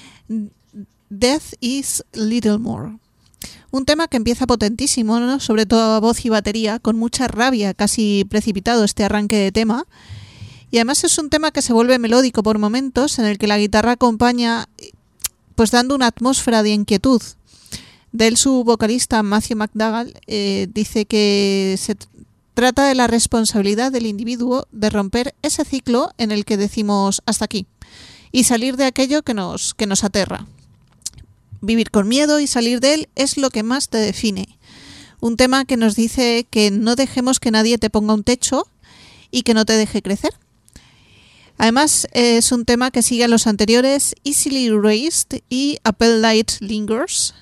Death is Little More. Un tema que empieza potentísimo, ¿no? Sobre todo a voz y batería, con mucha rabia, casi precipitado este arranque de tema. Y además es un tema que se vuelve melódico por momentos, en el que la guitarra acompaña, pues dando una atmósfera de inquietud. De él su vocalista Matthew McDougall eh, dice que se t- trata de la responsabilidad del individuo de romper ese ciclo en el que decimos hasta aquí y salir de aquello que nos, que nos aterra. Vivir con miedo y salir de él es lo que más te define. Un tema que nos dice que no dejemos que nadie te ponga un techo y que no te deje crecer. Además, es un tema que sigue a los anteriores Easily Erased y A Pale Light Lingers.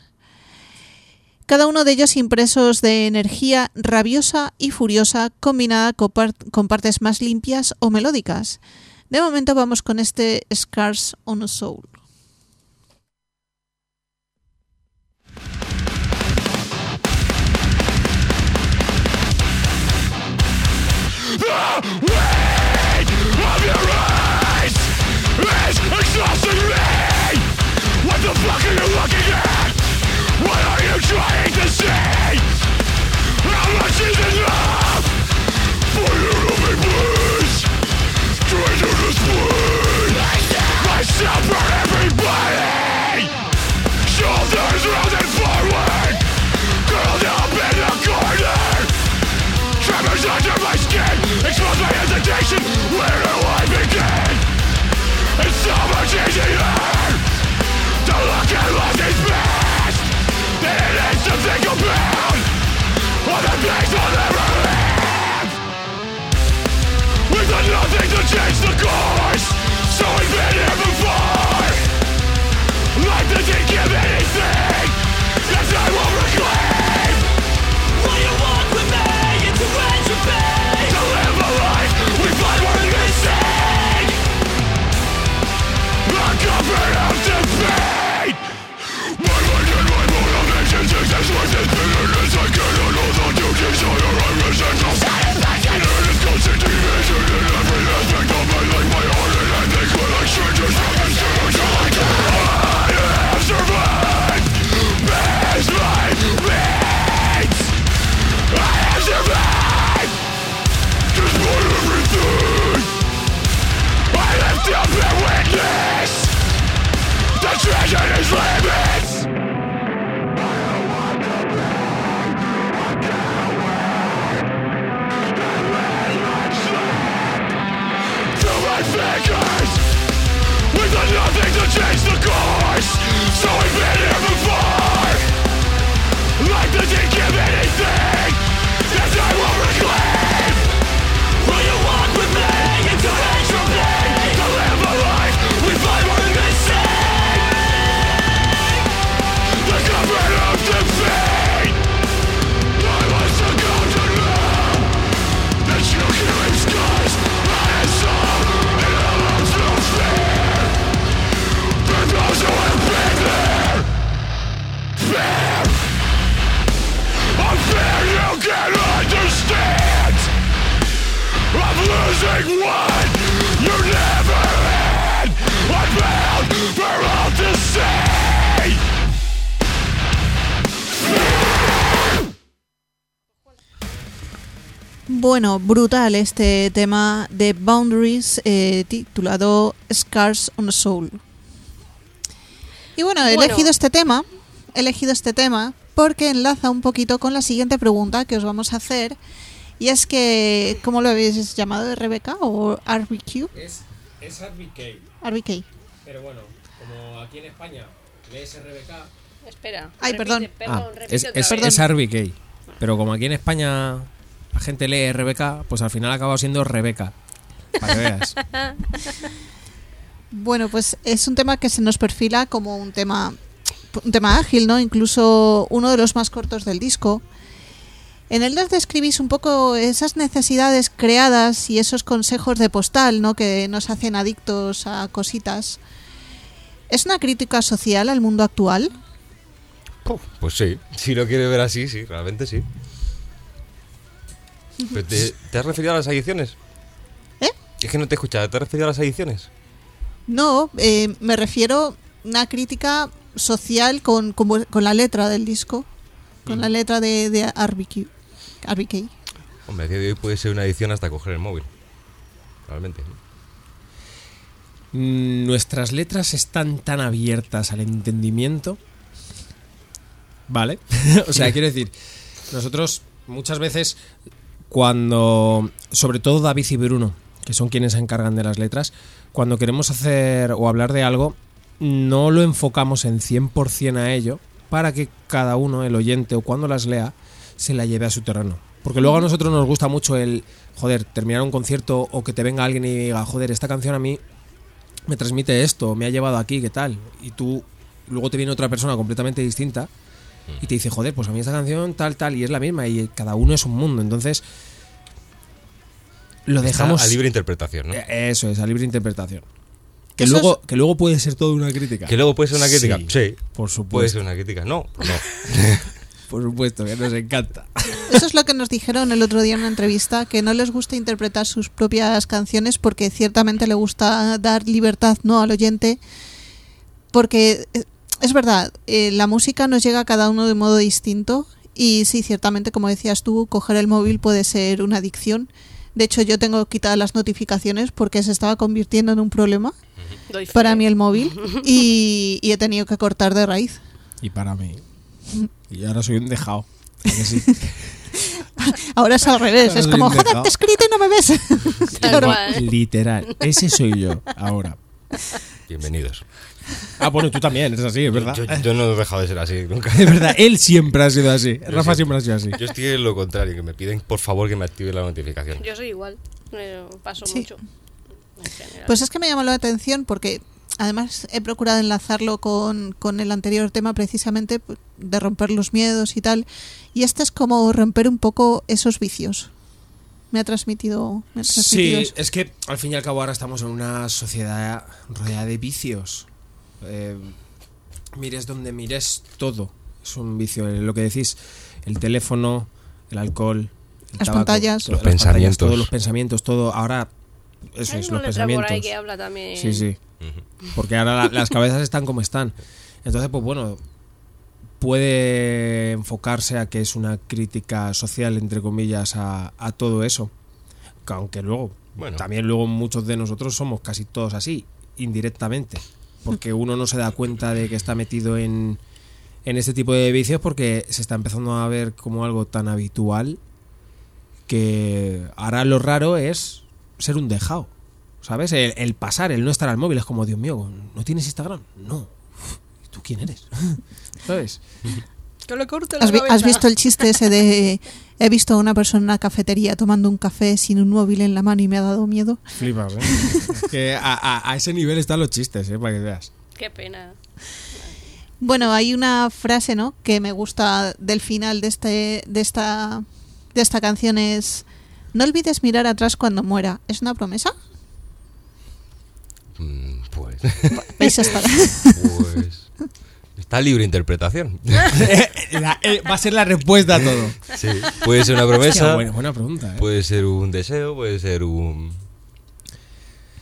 Cada uno de ellos impresos de energía rabiosa y furiosa combinada con, par- con partes más limpias o melódicas. De momento vamos con este Scars on a Soul. Of your eyes is exhausting me. What the fuck are you looking at? What are you trying to say? How much is enough for you to be pleased? Trying to display myself for everybody. Shoulders rounded forward, curled up in the corner. Tremors under my skin, expose my hesitation. Where do I begin? It's so much easier to look at what is past than it is to think about all the things I'll never live. We've done nothing to change the course, so we've been here before. Life doesn't give anything that I will reclaim. Will you walk with me into entropy? To live a life we find worth missing. Uncovered of defeat. My mind and my motivations exist with this bitterness. I cannot know the duties of your unreasonable satisfaction. It is constant division in every aspect of my life. My heart and I think when I strangers from this generation like I have survived. As my mates, I have survived. Despite everything, I lift up and witness the treasure is limits. I don't want to be a coward. And let my slip through my fingers. We've done nothing to change the course, so we've been here before. Life doesn't give anything that I will reclaim. Will you walk with me into entropy? To live a life we find worth missing. The comfort of defeat. I must go to know that you keep scars on a soul and allows no fear. For those who have been there, fear. A fear you can understand. sing what you never had. I'm bound for all to see. Bueno, brutal este tema de Boundaries eh, titulado Scars on the Soul. Y bueno, he Bueno. elegido este tema, he elegido este tema porque enlaza un poquito con la siguiente pregunta que os vamos a hacer. Y es que, ¿cómo lo habéis llamado? ¿R B K o R B Q? Es, es R B K, R B K. pero bueno, como aquí en España lees R B K... Espera. Ay, repite, perdón. Ah, repite es, otra es, vez. es R B K, pero como aquí en España la gente lee R B K, pues al final ha acabado siendo Rebeca, para que veas. Bueno, pues es un tema que se nos perfila como un tema, un tema ágil, ¿no? Incluso uno de los más cortos del disco. En él nos describís un poco esas necesidades creadas y esos consejos de postal, ¿no? Que nos hacen adictos a cositas. ¿Es una crítica social al mundo actual? Pues sí, si lo quieres ver así, sí, realmente sí. Pero te, ¿Te has referido a las adicciones? ¿Eh? Es que no te he escuchado, ¿te has referido a las adicciones? No, eh, me refiero a una crítica social con, con, con la letra del disco, con la letra de, de R B Q, R B K. Hombre, a día de hoy puede ser una adicción hasta coger el móvil. Realmente. Mm, Nuestras letras están tan abiertas al entendimiento, ¿vale? O sea, quiero decir, nosotros muchas veces cuando, sobre todo David y Bruno, que son quienes se encargan de las letras, cuando queremos hacer o hablar de algo, no lo enfocamos en cien por ciento a ello para que cada uno, el oyente o cuando las lea, se la lleve a su terreno. Porque luego a nosotros nos gusta mucho el, joder, terminar un concierto o que te venga alguien y diga, joder, esta canción a mí me transmite esto, me ha llevado aquí, ¿qué tal? Y tú, luego te viene otra persona completamente distinta y te dice, joder, pues a mí esta canción tal, tal, y es la misma, y cada uno es un mundo. Entonces, lo dejamos... Está a libre interpretación, ¿no? Eso es, a libre interpretación. Que Eso luego, es- que luego puede ser todo una crítica. ¿Que luego puede ser una crítica? Sí, Sí, por supuesto. puede ser una crítica. No, no. Por supuesto, que nos encanta. Eso es lo que nos dijeron el otro día en una entrevista, que no les gusta interpretar sus propias canciones porque ciertamente le gusta dar libertad, ¿no?, al oyente, porque eh, es verdad, eh, la música nos llega a cada uno de modo distinto y sí, ciertamente, como decías tú, coger el móvil puede ser una adicción. De hecho, yo tengo quitadas las notificaciones porque se estaba convirtiendo en un problema Doy fe. para mí el móvil y, y he tenido que cortar de raíz. Y para mí. Y ahora soy un dejado. ¿A que sí? Ahora es al revés, Ahora es soy como, un joder, dejado. te he escrito y no me ves. Tal Claro. cual. Literal. Ese soy yo ahora. Bienvenidos. Ah, bueno, tú también, es así, es verdad. Yo, yo no he dejado de ser así nunca. Es verdad, él siempre ha sido así. Rafa siempre ha sido así. Yo estoy en lo contrario, que me piden por favor que me active la notificación. Yo soy igual. Me paso Sí. mucho. En general. Pues es que me llamó la atención porque además he procurado enlazarlo con, con el anterior tema precisamente pues, de romper los miedos y tal. Y este es como romper un poco esos vicios. Me ha transmitido, me ha transmitido Sí, eso. es que al fin y al cabo ahora estamos en una sociedad rodeada de vicios. Eh, mires donde mires, todo es un vicio. Lo que decís, el teléfono, el alcohol, el Las tabaco, pantallas. todo, Los las pensamientos. todos los pensamientos, todo. Ahora, eso Hay es, una los letra por pensamientos. ahí que habla también. Sí, sí. Ujú. Porque ahora la- las cabezas están como están. Entonces, pues bueno, puede enfocarse a que es una crítica social, entre comillas, a, a todo eso. Que aunque luego, Bueno. también luego muchos de nosotros somos casi todos así, indirectamente. Porque uno no se da cuenta de que está metido en, en este tipo de vicios porque se está empezando a ver como algo tan habitual que ahora lo raro es ser un dejado. ¿Sabes? El, el pasar, el no estar al móvil es como, Dios mío, ¿no tienes Instagram? No. ¿Y tú quién eres? ¿Sabes? Que le corte la ¿Has, vi- cabeza. has visto el chiste ese de he visto a una persona en una cafetería tomando un café sin un móvil en la mano y me ha dado miedo? Flipas, ¿eh? Es que a, a- a ese nivel están los chistes, ¿eh? Para que veas. Qué pena. Bueno, hay una frase, ¿no?, que me gusta del final de este de esta de esta canción es no olvides mirar atrás cuando muera. ¿Es una promesa? Mm, Pues, ¿Veis esta? pues está a libre interpretación. La- eh, va a ser la respuesta a todo. Sí, puede ser una promesa, Hostia, buena, buena pregunta, ¿eh? puede ser un deseo, puede ser un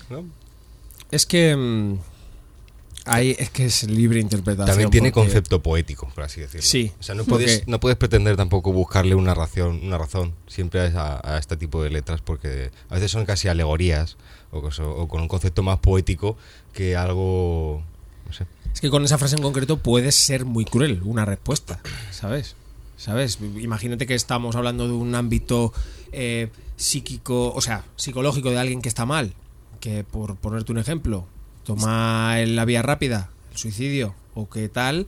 ¿no? Es que mm, ahí es que es libre interpretación. También tiene porque- concepto poético, por así decirlo. Sí, O sea, no puedes, porque- no puedes pretender tampoco buscarle una razón, una razón siempre a, a este tipo de letras, porque a veces son casi alegorías o, cos- o con un concepto más poético que algo, no sé. Es que con esa frase en concreto puede ser muy cruel una respuesta, ¿sabes? ¿Sabes? Imagínate que estamos hablando de un ámbito eh, psíquico, o sea, psicológico de alguien que está mal, que por ponerte un ejemplo, toma la vía rápida, el suicidio o qué tal,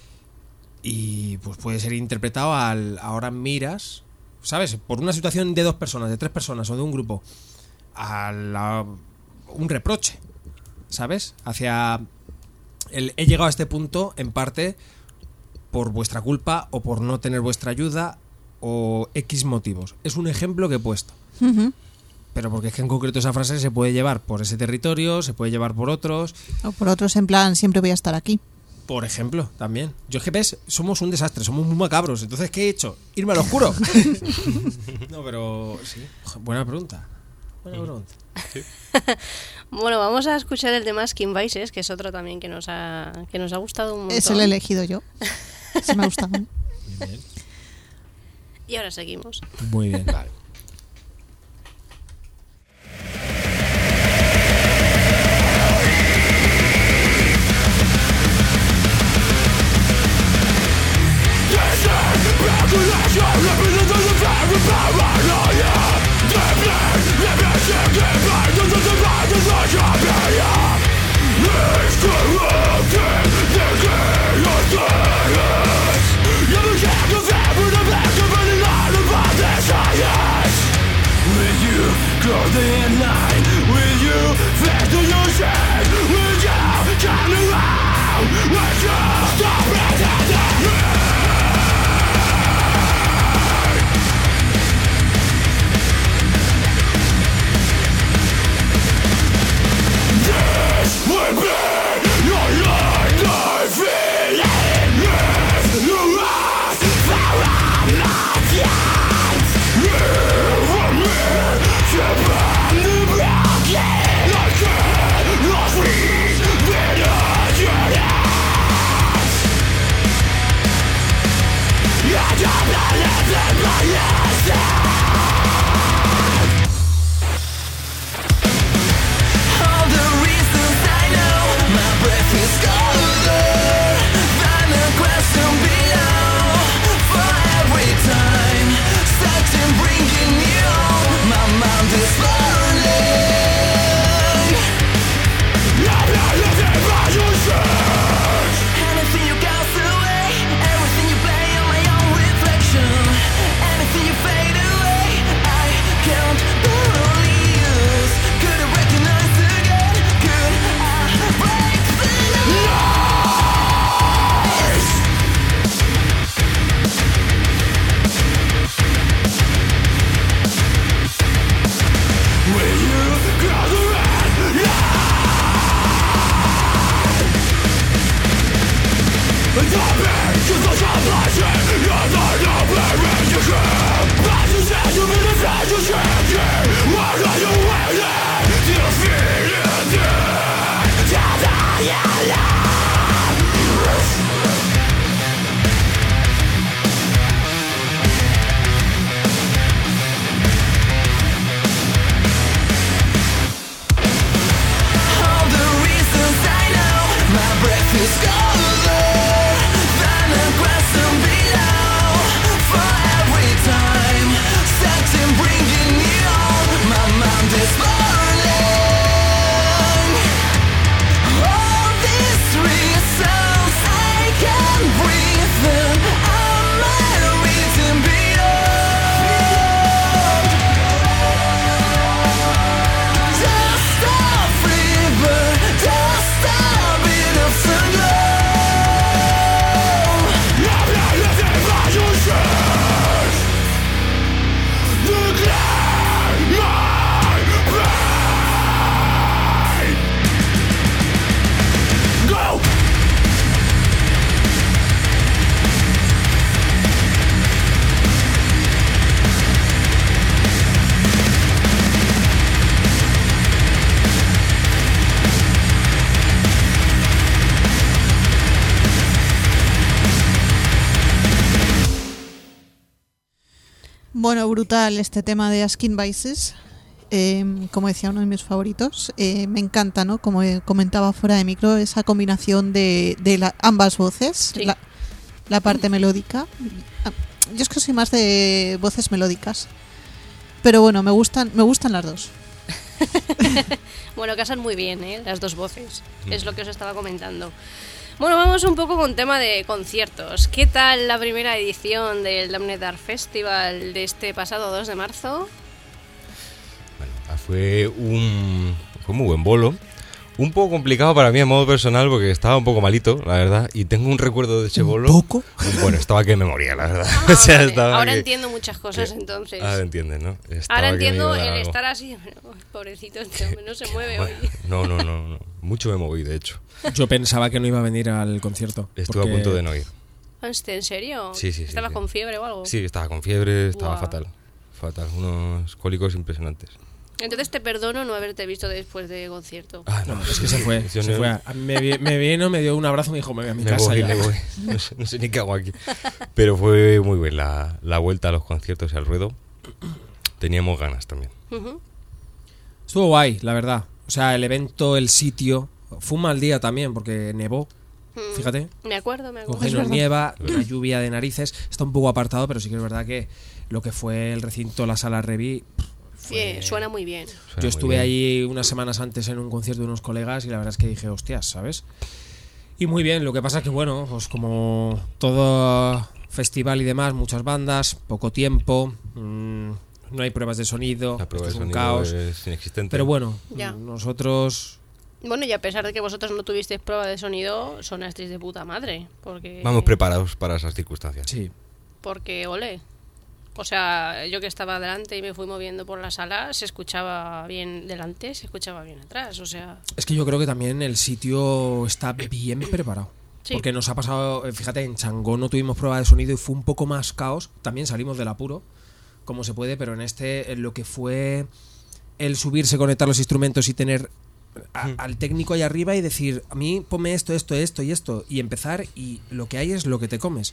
y pues puede ser interpretado al ahora miras, ¿sabes? Por una situación de dos personas, de tres personas o de un grupo, a la- un reproche, ¿sabes? Hacia el he llegado a este punto en parte por vuestra culpa o por no tener vuestra ayuda o X motivos. Es un ejemplo que he puesto. Ujú. Pero porque es que en concreto esa frase se puede llevar por ese territorio, se puede llevar por otros. O por otros, en plan, siempre voy a estar aquí. Por ejemplo, también. Yo es que ves, somos un desastre, somos muy macabros. Entonces, ¿qué he hecho? Irme al oscuro. No, pero sí. Buena pregunta. Buena pregunta. Bueno, vamos a escuchar el de Masking Vices, que es otro también que nos ha, que nos ha gustado un montón. Ese lo he elegido yo. Se me ha gustado. Bien, bien. Y ahora seguimos. Muy bien. Vale. Bringing you on Bueno, brutal este tema de Asking Vices. Eh, como decía, uno de mis favoritos. Eh, me encanta, ¿no? Como comentaba fuera de micro, esa combinación de, de la, ambas voces, Sí. la, la parte melódica. Yo es que soy más de voces melódicas, pero bueno, me gustan, me gustan las dos. Bueno, casan muy bien, ¿eh? Las dos voces. Es lo que os estaba comentando. Bueno, vamos un poco con tema de conciertos. ¿Qué tal la primera edición del Damned Art Festival de este pasado dos de marzo? Bueno, fue un fue muy buen bolo. Un poco complicado para mí a modo personal porque estaba un poco malito, la verdad, y tengo un recuerdo de ese bolo. ¿Un poco? Bueno, estaba que me moría, la verdad. Ah, O sea, vale. estaba Ahora que- entiendo muchas cosas, que- entonces. Ahora entiendes, ¿no? Estaba Ahora que me entiendo iba a dar el algo. estar así. Pero, pobrecito, este hombre no se mueve hoy. Bueno, no, no, no, no. Mucho me moví, de hecho. Yo pensaba que no iba a venir al concierto. Estuve porque- a punto de no ir. ¿En serio? Sí, sí, sí, ¿Estabas sí. con fiebre o algo? Sí, estaba con fiebre, estaba Guau. fatal. Fatal, unos cólicos impresionantes. Entonces te perdono no haberte visto después de concierto. Ah, No, es que se fue. Yo se no- fue a- me, vi- me vino, me dio un abrazo y me dijo, me voy a mi Me casa. voy, ya. me voy. No sé, no sé ni qué hago aquí. Pero fue muy bien la, la vuelta a los conciertos y al ruedo. Teníamos ganas también. Ujú. Estuvo guay, la verdad. O sea, el evento, el sitio. Fue un mal día también porque nevó. Mm. Fíjate. Me acuerdo, me acuerdo. Coge, nos nieva, una lluvia de narices. Está un poco apartado, pero sí que es verdad que lo que fue el recinto, la sala Reví. Sí, suena muy bien. Suena Yo muy estuve bien. allí unas semanas antes en un concierto de unos colegas y la verdad es que dije, hostias, ¿sabes? Y muy bien, lo que pasa es que, bueno, pues como todo festival y demás, muchas bandas, poco tiempo, mmm, no hay pruebas de sonido, La prueba de esto es un sonido caos. es inexistente. Pero bueno, Ya. nosotros... Bueno, y a pesar de que vosotros no tuvisteis prueba de sonido, sonasteis de puta madre. Porque, Vamos preparados para esas circunstancias. Sí, Porque, ole. O sea, yo que estaba delante y me fui moviendo por la sala, se escuchaba bien delante, se escuchaba bien atrás. O sea, es que yo creo que también el sitio está bien preparado. Sí. Porque nos ha pasado, eh, fíjate, en Changón no tuvimos prueba de sonido y fue un poco más caos. También salimos del apuro, como se puede, pero en este, en lo que fue el subirse, conectar los instrumentos y tener a- al técnico ahí arriba y decir, a mí ponme esto, esto, esto y esto, y empezar, y lo que hay es lo que te comes.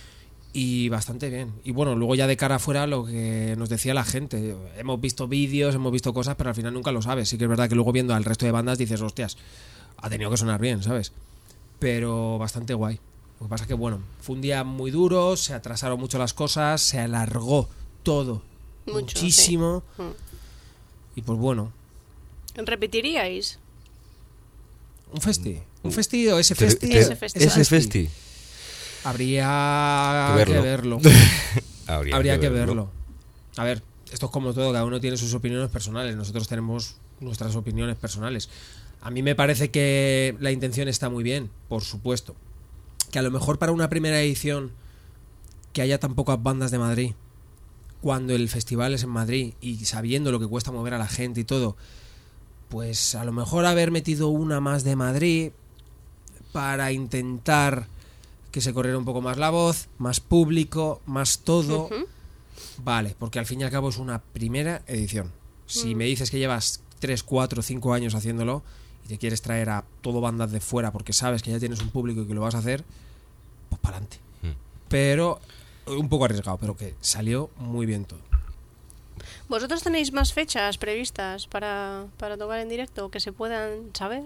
Y bastante bien. Y bueno, luego ya de cara afuera lo que nos decía la gente. Hemos visto vídeos, hemos visto cosas, pero al final nunca lo sabes. Sí que es verdad que luego viendo al resto de bandas dices, hostias, ha tenido que sonar bien, ¿sabes? Pero bastante guay. Lo que pasa es que, bueno, fue un día muy duro, se atrasaron mucho las cosas, se alargó todo Mucho, muchísimo. sí. Mm. Y pues bueno, ¿repetiríais? un festi. Un festi o ese Te- festi. te- Ese festi. Ese festi. Habría Que que verlo. verlo. Habría, Habría que verlo. A ver, esto es como todo, cada uno tiene sus opiniones personales, nosotros tenemos nuestras opiniones personales. A mí me parece que la intención está muy bien, por supuesto. Que a lo mejor para una primera edición que haya tan pocas bandas de Madrid, cuando el festival es en Madrid y sabiendo lo que cuesta mover a la gente y todo, pues a lo mejor haber metido una más de Madrid para intentar que se corriera un poco más la voz, más público, más todo. Ujú. Vale, porque al fin y al cabo es una primera edición. Si me dices que llevas tres, cuatro, cinco años haciéndolo y te quieres traer a todo bandas de fuera porque sabes que ya tienes un público y que lo vas a hacer, pues para adelante. Mm. Pero un poco arriesgado, pero que salió muy bien todo. ¿Vosotros tenéis más fechas previstas para, para tocar en directo que se puedan saber?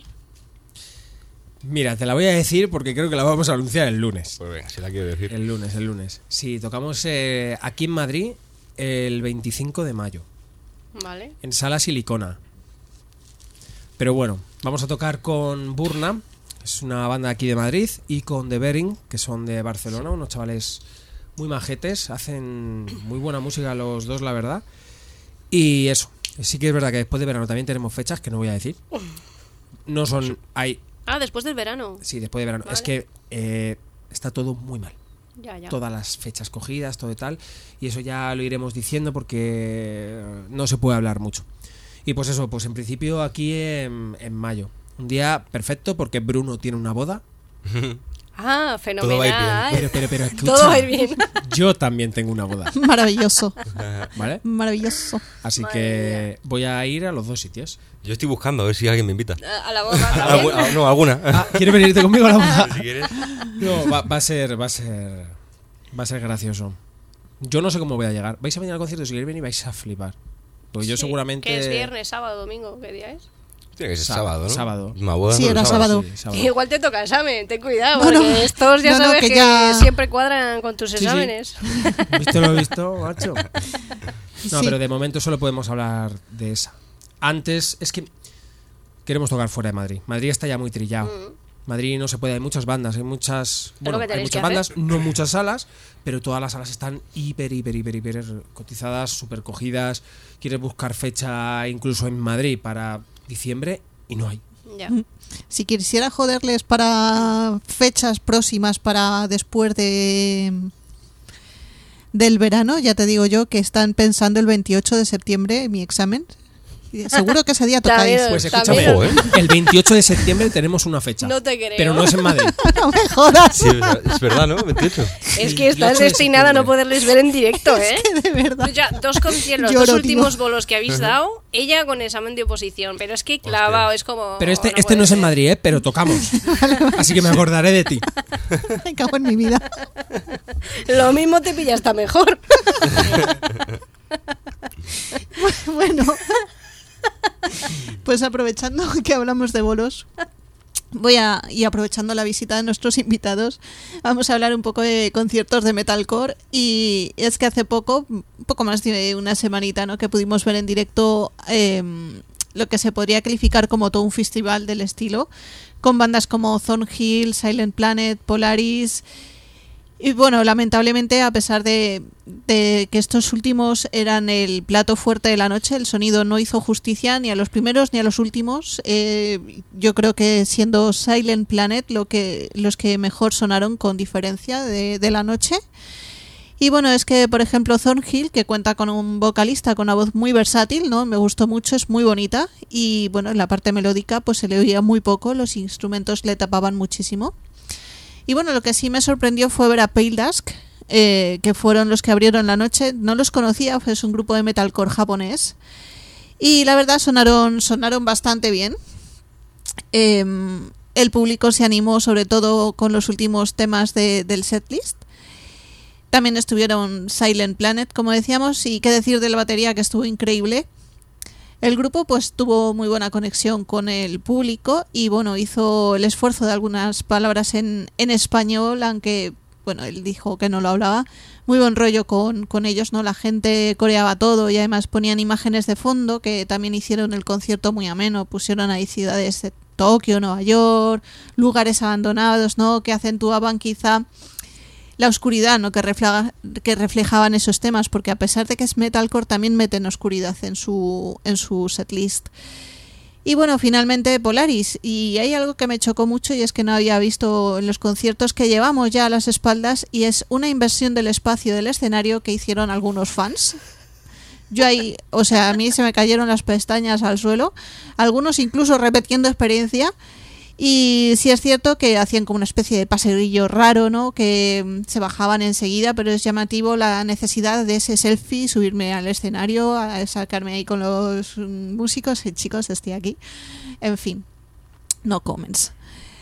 Mira, te la voy a decir porque creo que la vamos a anunciar el lunes. Pues venga, si la quiero decir. El lunes, el lunes. Sí, tocamos eh, aquí en Madrid el veinticinco de mayo, ¿Vale? en Sala Silicona. Pero bueno, vamos a tocar con Burna, es una banda aquí de Madrid, y con The Bering, que son de Barcelona, unos chavales muy majetes, hacen muy buena música los dos, la verdad. Y eso, sí que es verdad que después de verano también tenemos fechas que no voy a decir. No son... Hay, Ah, después del verano. sí, después de verano. Vale. Es que eh, está todo muy mal. Ya, ya. Todas las fechas cogidas, todo y tal, y eso ya lo iremos diciendo porque no se puede hablar mucho. Y pues eso, pues en principio aquí en, en mayo, un día perfecto porque Bruno tiene una boda. Ah, Todo va a ir fenomenal. Pero, pero, pero, escucha, Todo va a ir bien. yo también tengo una boda, Maravilloso, ¿vale? maravilloso. Así Madre que voy a ir a los dos sitios. Yo estoy buscando a ver si alguien me invita. A a la boda también. Algu- ah, no, alguna. Ah, ¿quieres venirte conmigo a la boda? Si quieres. No, va, va a ser, va a ser, va a ser gracioso. Yo no sé cómo voy a llegar. Vais a venir al concierto, si queréis venir vais a flipar. Pues yo Sí, seguramente... Que es viernes, sábado, domingo, ¿qué día es? Tiene que ser Sá- sábado, ¿no? sábado. Una boda, Sí, ¿no? El era sábado. Sí, sábado. Igual te toca examen, ten cuidado, No, no. porque estos ya No, no, sabes que que, ya- siempre cuadran con tus Sí, sí. exámenes. ¿Visto lo visto, macho? No, Sí. pero de momento solo podemos hablar de esa. Antes, es que queremos tocar fuera de Madrid. Madrid está ya muy trillado. Mm. Madrid no se puede, hay muchas bandas, hay muchas... lo Bueno, que hay tenéis muchas que bandas, no muchas salas, pero todas las salas están hiper, hiper, hiper, hiper cotizadas, súper cogidas. Quieres buscar fecha incluso en Madrid para diciembre y no hay. Ya. Si quisiera joderles para fechas próximas para después de del verano, ya te digo yo que están pensando el veintiocho de septiembre mi examen. Seguro que ese día tocáis. También. Pues escúchame, También. Ojo, ¿eh? el veintiocho de septiembre tenemos una fecha. No te creo. Pero no es en Madrid. No me jodas. Sí, es verdad, ¿no? veintiocho. Es que estás veintiocho de destinada a no septiembre. poderles ver en directo, ¿eh? De verdad. Ya, dos conciertos, los Lloro, dos últimos tío. bolos que habéis dado, ella con examen de oposición, pero es que clavado, es como... Pero este, no este puede no es en ser. Madrid, ¿eh? Pero tocamos. Así que me acordaré de ti. Me cago en mi vida. Lo mismo te pilla hasta mejor. Bueno, pues aprovechando que hablamos de bolos, voy a y aprovechando la visita de nuestros invitados, vamos a hablar un poco de conciertos de metalcore. Y es que hace poco, un poco más de una semanita, ¿no?, que pudimos ver en directo eh, lo que se podría calificar como todo un festival del estilo, con bandas como Thornhill, Silent Planet, Polaris. Y bueno, lamentablemente, a pesar de, de que estos últimos eran el plato fuerte de la noche, el sonido no hizo justicia ni a los primeros ni a los últimos. Eh, yo creo que siendo Silent Planet lo que, los que mejor sonaron con diferencia de, de la noche. Y bueno, es que, por ejemplo, Thornhill, que cuenta con un vocalista con una voz muy versátil, ¿no? Me gustó mucho, es muy bonita. Y bueno, en la parte melódica pues se le oía muy poco, los instrumentos le tapaban muchísimo. Y bueno, lo que sí me sorprendió fue ver a Pale Dusk, eh, que fueron los que abrieron la noche. No los conocía, es un grupo de metalcore japonés. Y la verdad sonaron, sonaron bastante bien. Eh, el público se animó sobre todo con los últimos temas de, del setlist. También estuvieron Silent Planet, como decíamos, y qué decir de la batería, que estuvo increíble. El grupo pues tuvo muy buena conexión con el público y bueno, hizo el esfuerzo de algunas palabras en, en español, aunque bueno, él dijo que no lo hablaba. Muy buen rollo con, con ellos, ¿no? La gente coreaba todo y además ponían imágenes de fondo que también hicieron el concierto muy ameno. Pusieron ahí ciudades de Tokio, Nueva York, lugares abandonados, ¿no?, que acentuaban quizá la oscuridad, ¿no?, que, refleja, que reflejaban esos temas, porque a pesar de que es metalcore también meten oscuridad en su, en su setlist. Y bueno, finalmente Polaris, y hay algo que me chocó mucho y es que no había visto en los conciertos que llevamos ya a las espaldas, y es una inversión del espacio del escenario que hicieron algunos fans. Yo ahí, o sea, a mí se me cayeron las pestañas al suelo, algunos incluso repitiendo experiencia. Y sí es cierto que hacían como una especie de paseillo raro, ¿no?, que se bajaban enseguida, pero es llamativo la necesidad de ese selfie, subirme al escenario, a sacarme ahí con los músicos, y chicos, estoy aquí. En fin, no comments.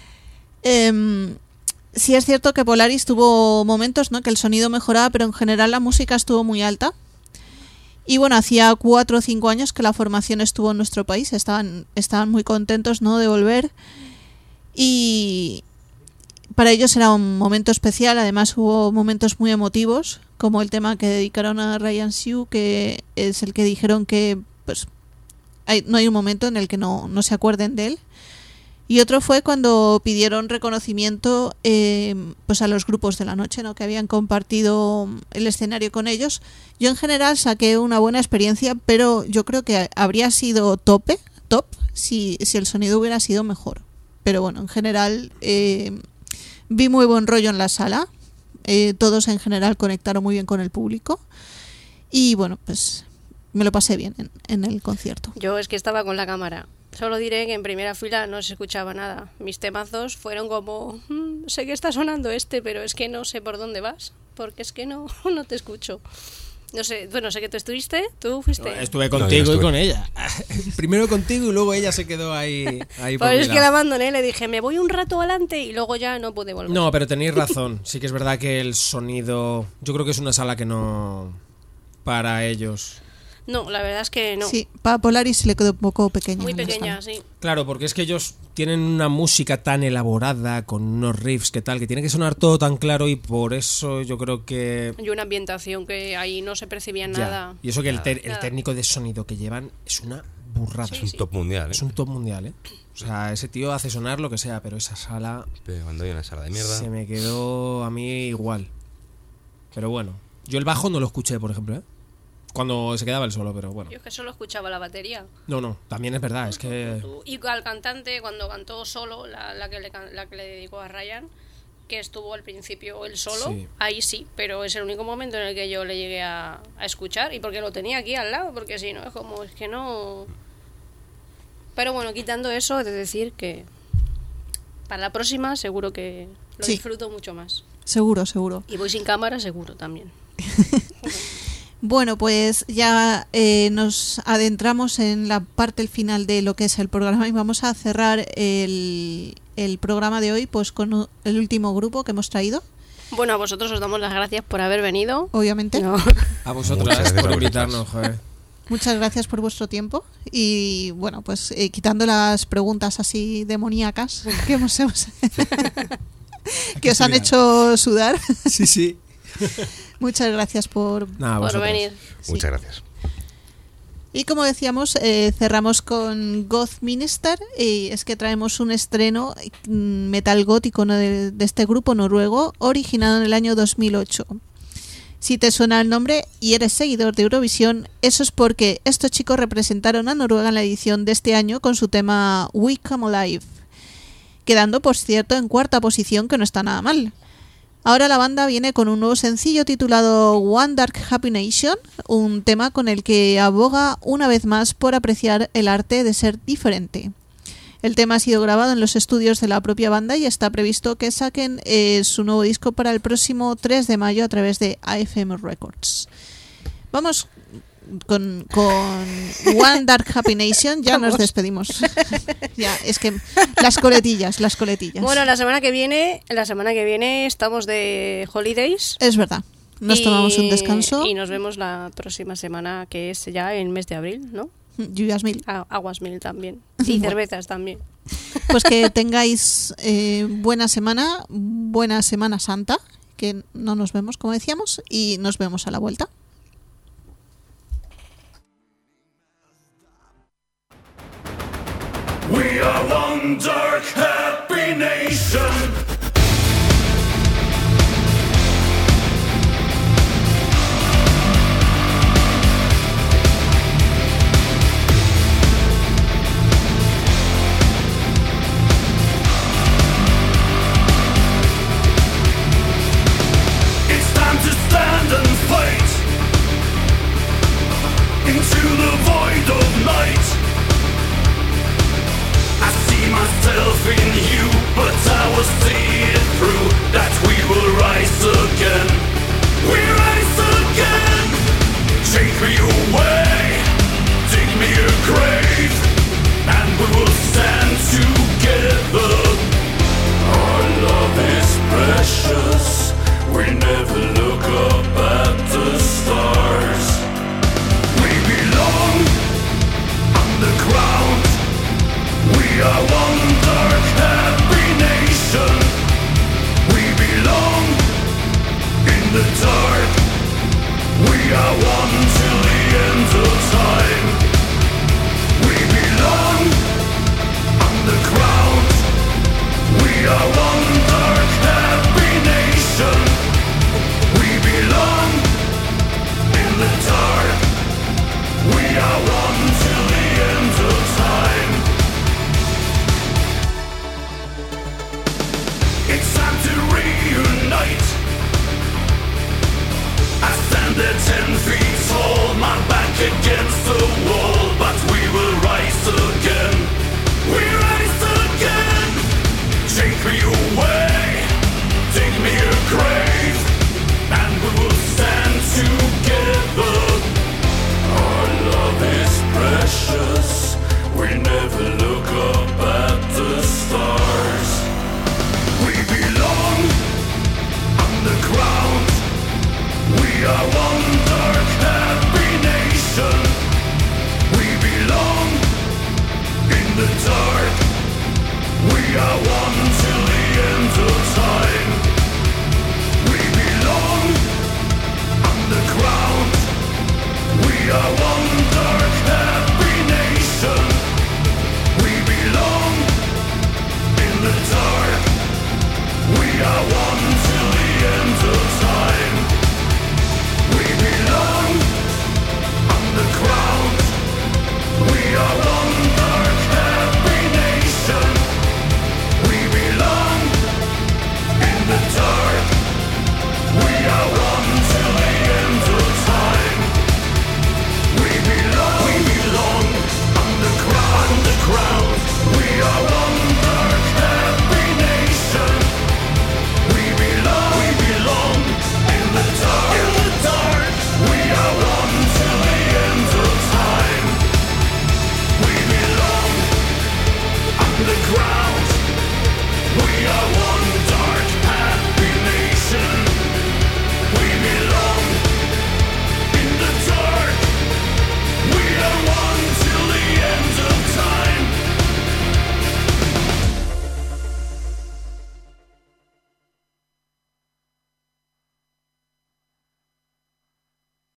Eh, sí es cierto que Polaris tuvo momentos, ¿no?, que el sonido mejoraba, pero en general la música estuvo muy alta. Y bueno, hacía cuatro o cinco años que la formación estuvo en nuestro país, estaban, estaban muy contentos, ¿no?, de volver. Y para ellos era un momento especial. Además hubo momentos muy emotivos, como el tema que dedicaron a Ryan Siu, que es el que dijeron que pues hay, no hay un momento en el que no, no se acuerden de él. Y otro fue cuando pidieron reconocimiento eh, pues a los grupos de la noche, ¿no?, que habían compartido el escenario con ellos. Yo en general saqué una buena experiencia, pero yo creo que habría sido tope, top si, si el sonido hubiera sido mejor. Pero bueno, en general eh, vi muy buen rollo en la sala. Eh, todos en general conectaron muy bien con el público. Y bueno, pues me lo pasé bien en, en el concierto. Yo es que estaba con la cámara. Solo diré que en primera fila no se escuchaba nada. Mis temazos fueron como... Mmm, sé que está sonando este, pero es que no sé por dónde vas. Porque es que no, no te escucho. No sé, bueno, sé que tú estuviste, tú fuiste. Estuve No, contigo yo no y estuve. con ella. Primero contigo y luego ella se quedó ahí, ahí por Pues mi es que lado. la abandoné, le dije, me voy un rato adelante y luego ya no pude volver. No, pero tenéis razón. Sí que es verdad que el sonido... Yo creo que es una sala que no... Para ellos... No, la verdad es que no. Sí, para Polaris se le quedó un poco pequeña. Muy la pequeña, sala. sí. Claro, porque es que ellos tienen una música tan elaborada, con unos riffs que tal, que tiene que sonar todo tan claro y por eso yo creo que... Y una ambientación que ahí no se percibía ya. nada. Y eso que el, te- el Nada. técnico de sonido que llevan es una burrada. Sí, Es un sí. top mundial, ¿eh? Es un top mundial, ¿eh? O sea, ese tío hace sonar lo que sea, pero esa sala Pero cuando hay una sala de mierda... se me quedó a mí igual. Pero bueno, yo el bajo no lo escuché, por ejemplo, ¿eh? Cuando se quedaba el solo, pero bueno. Yo es que solo escuchaba la batería. No, no, también es verdad, es que... Y al cantante, cuando cantó solo, la, la, que, le, can- la que le dedicó a Ryan, que estuvo al principio él solo, Sí. ahí sí, pero es el único momento en el que yo le llegué a, a escuchar, y porque lo tenía aquí al lado, porque si no, es como, es que no... Pero bueno, quitando eso, he de decir que para la próxima seguro que lo Sí. disfruto mucho más. Seguro, seguro. Y voy sin cámara seguro también. Bueno, pues ya eh, nos adentramos en la parte el final de lo que es el programa y vamos a cerrar el, el programa de hoy pues con u- el último grupo que hemos traído, Bueno, a vosotros os damos las gracias por haber venido. obviamente. No. A vosotras Muchas gracias por por invitarnos, joder. Muchas gracias por vuestro tiempo y bueno, pues eh, quitando las preguntas así demoníacas que hemos, hemos- que os han hecho sudar. Sí, sí. Muchas gracias por... Nada, por vosotras. venir. Sí. Muchas gracias. Y como decíamos, eh, cerramos con Goth Minister y es que traemos un estreno mm, metal gótico, ¿no? de, de este grupo noruego originado en el año dos mil ocho. Si te suena el nombre y eres seguidor de Eurovisión, eso es porque estos chicos representaron a Noruega en la edición de este año con su tema We Come Alive, quedando por cierto en cuarta posición, que no está nada mal. Ahora la banda viene con un nuevo sencillo titulado One Dark Happy Nation, un tema con el que aboga una vez más por apreciar el arte de ser diferente. El tema ha sido grabado en los estudios de la propia banda y está previsto que saquen eh, su nuevo disco para el próximo tres de mayo a través de A F M Records. Vamos con, con One Dark Happy Nation, ya nos Vamos. despedimos. Ya, es que las coletillas, las coletillas. Bueno, la semana que viene, la semana que viene estamos de holidays. Es verdad. Nos Y- tomamos un descanso. Y nos vemos la próxima semana, que es ya el mes de abril, ¿no? Lluvias mil. A- aguas mil también. Y cervezas también. Pues que tengáis eh, buena semana, buena Semana Santa, que no nos vemos, como decíamos, y nos vemos a la vuelta. We are one dark, happy nation. It's time to stand and fight into the void of night. I see myself in you, but I was seeing the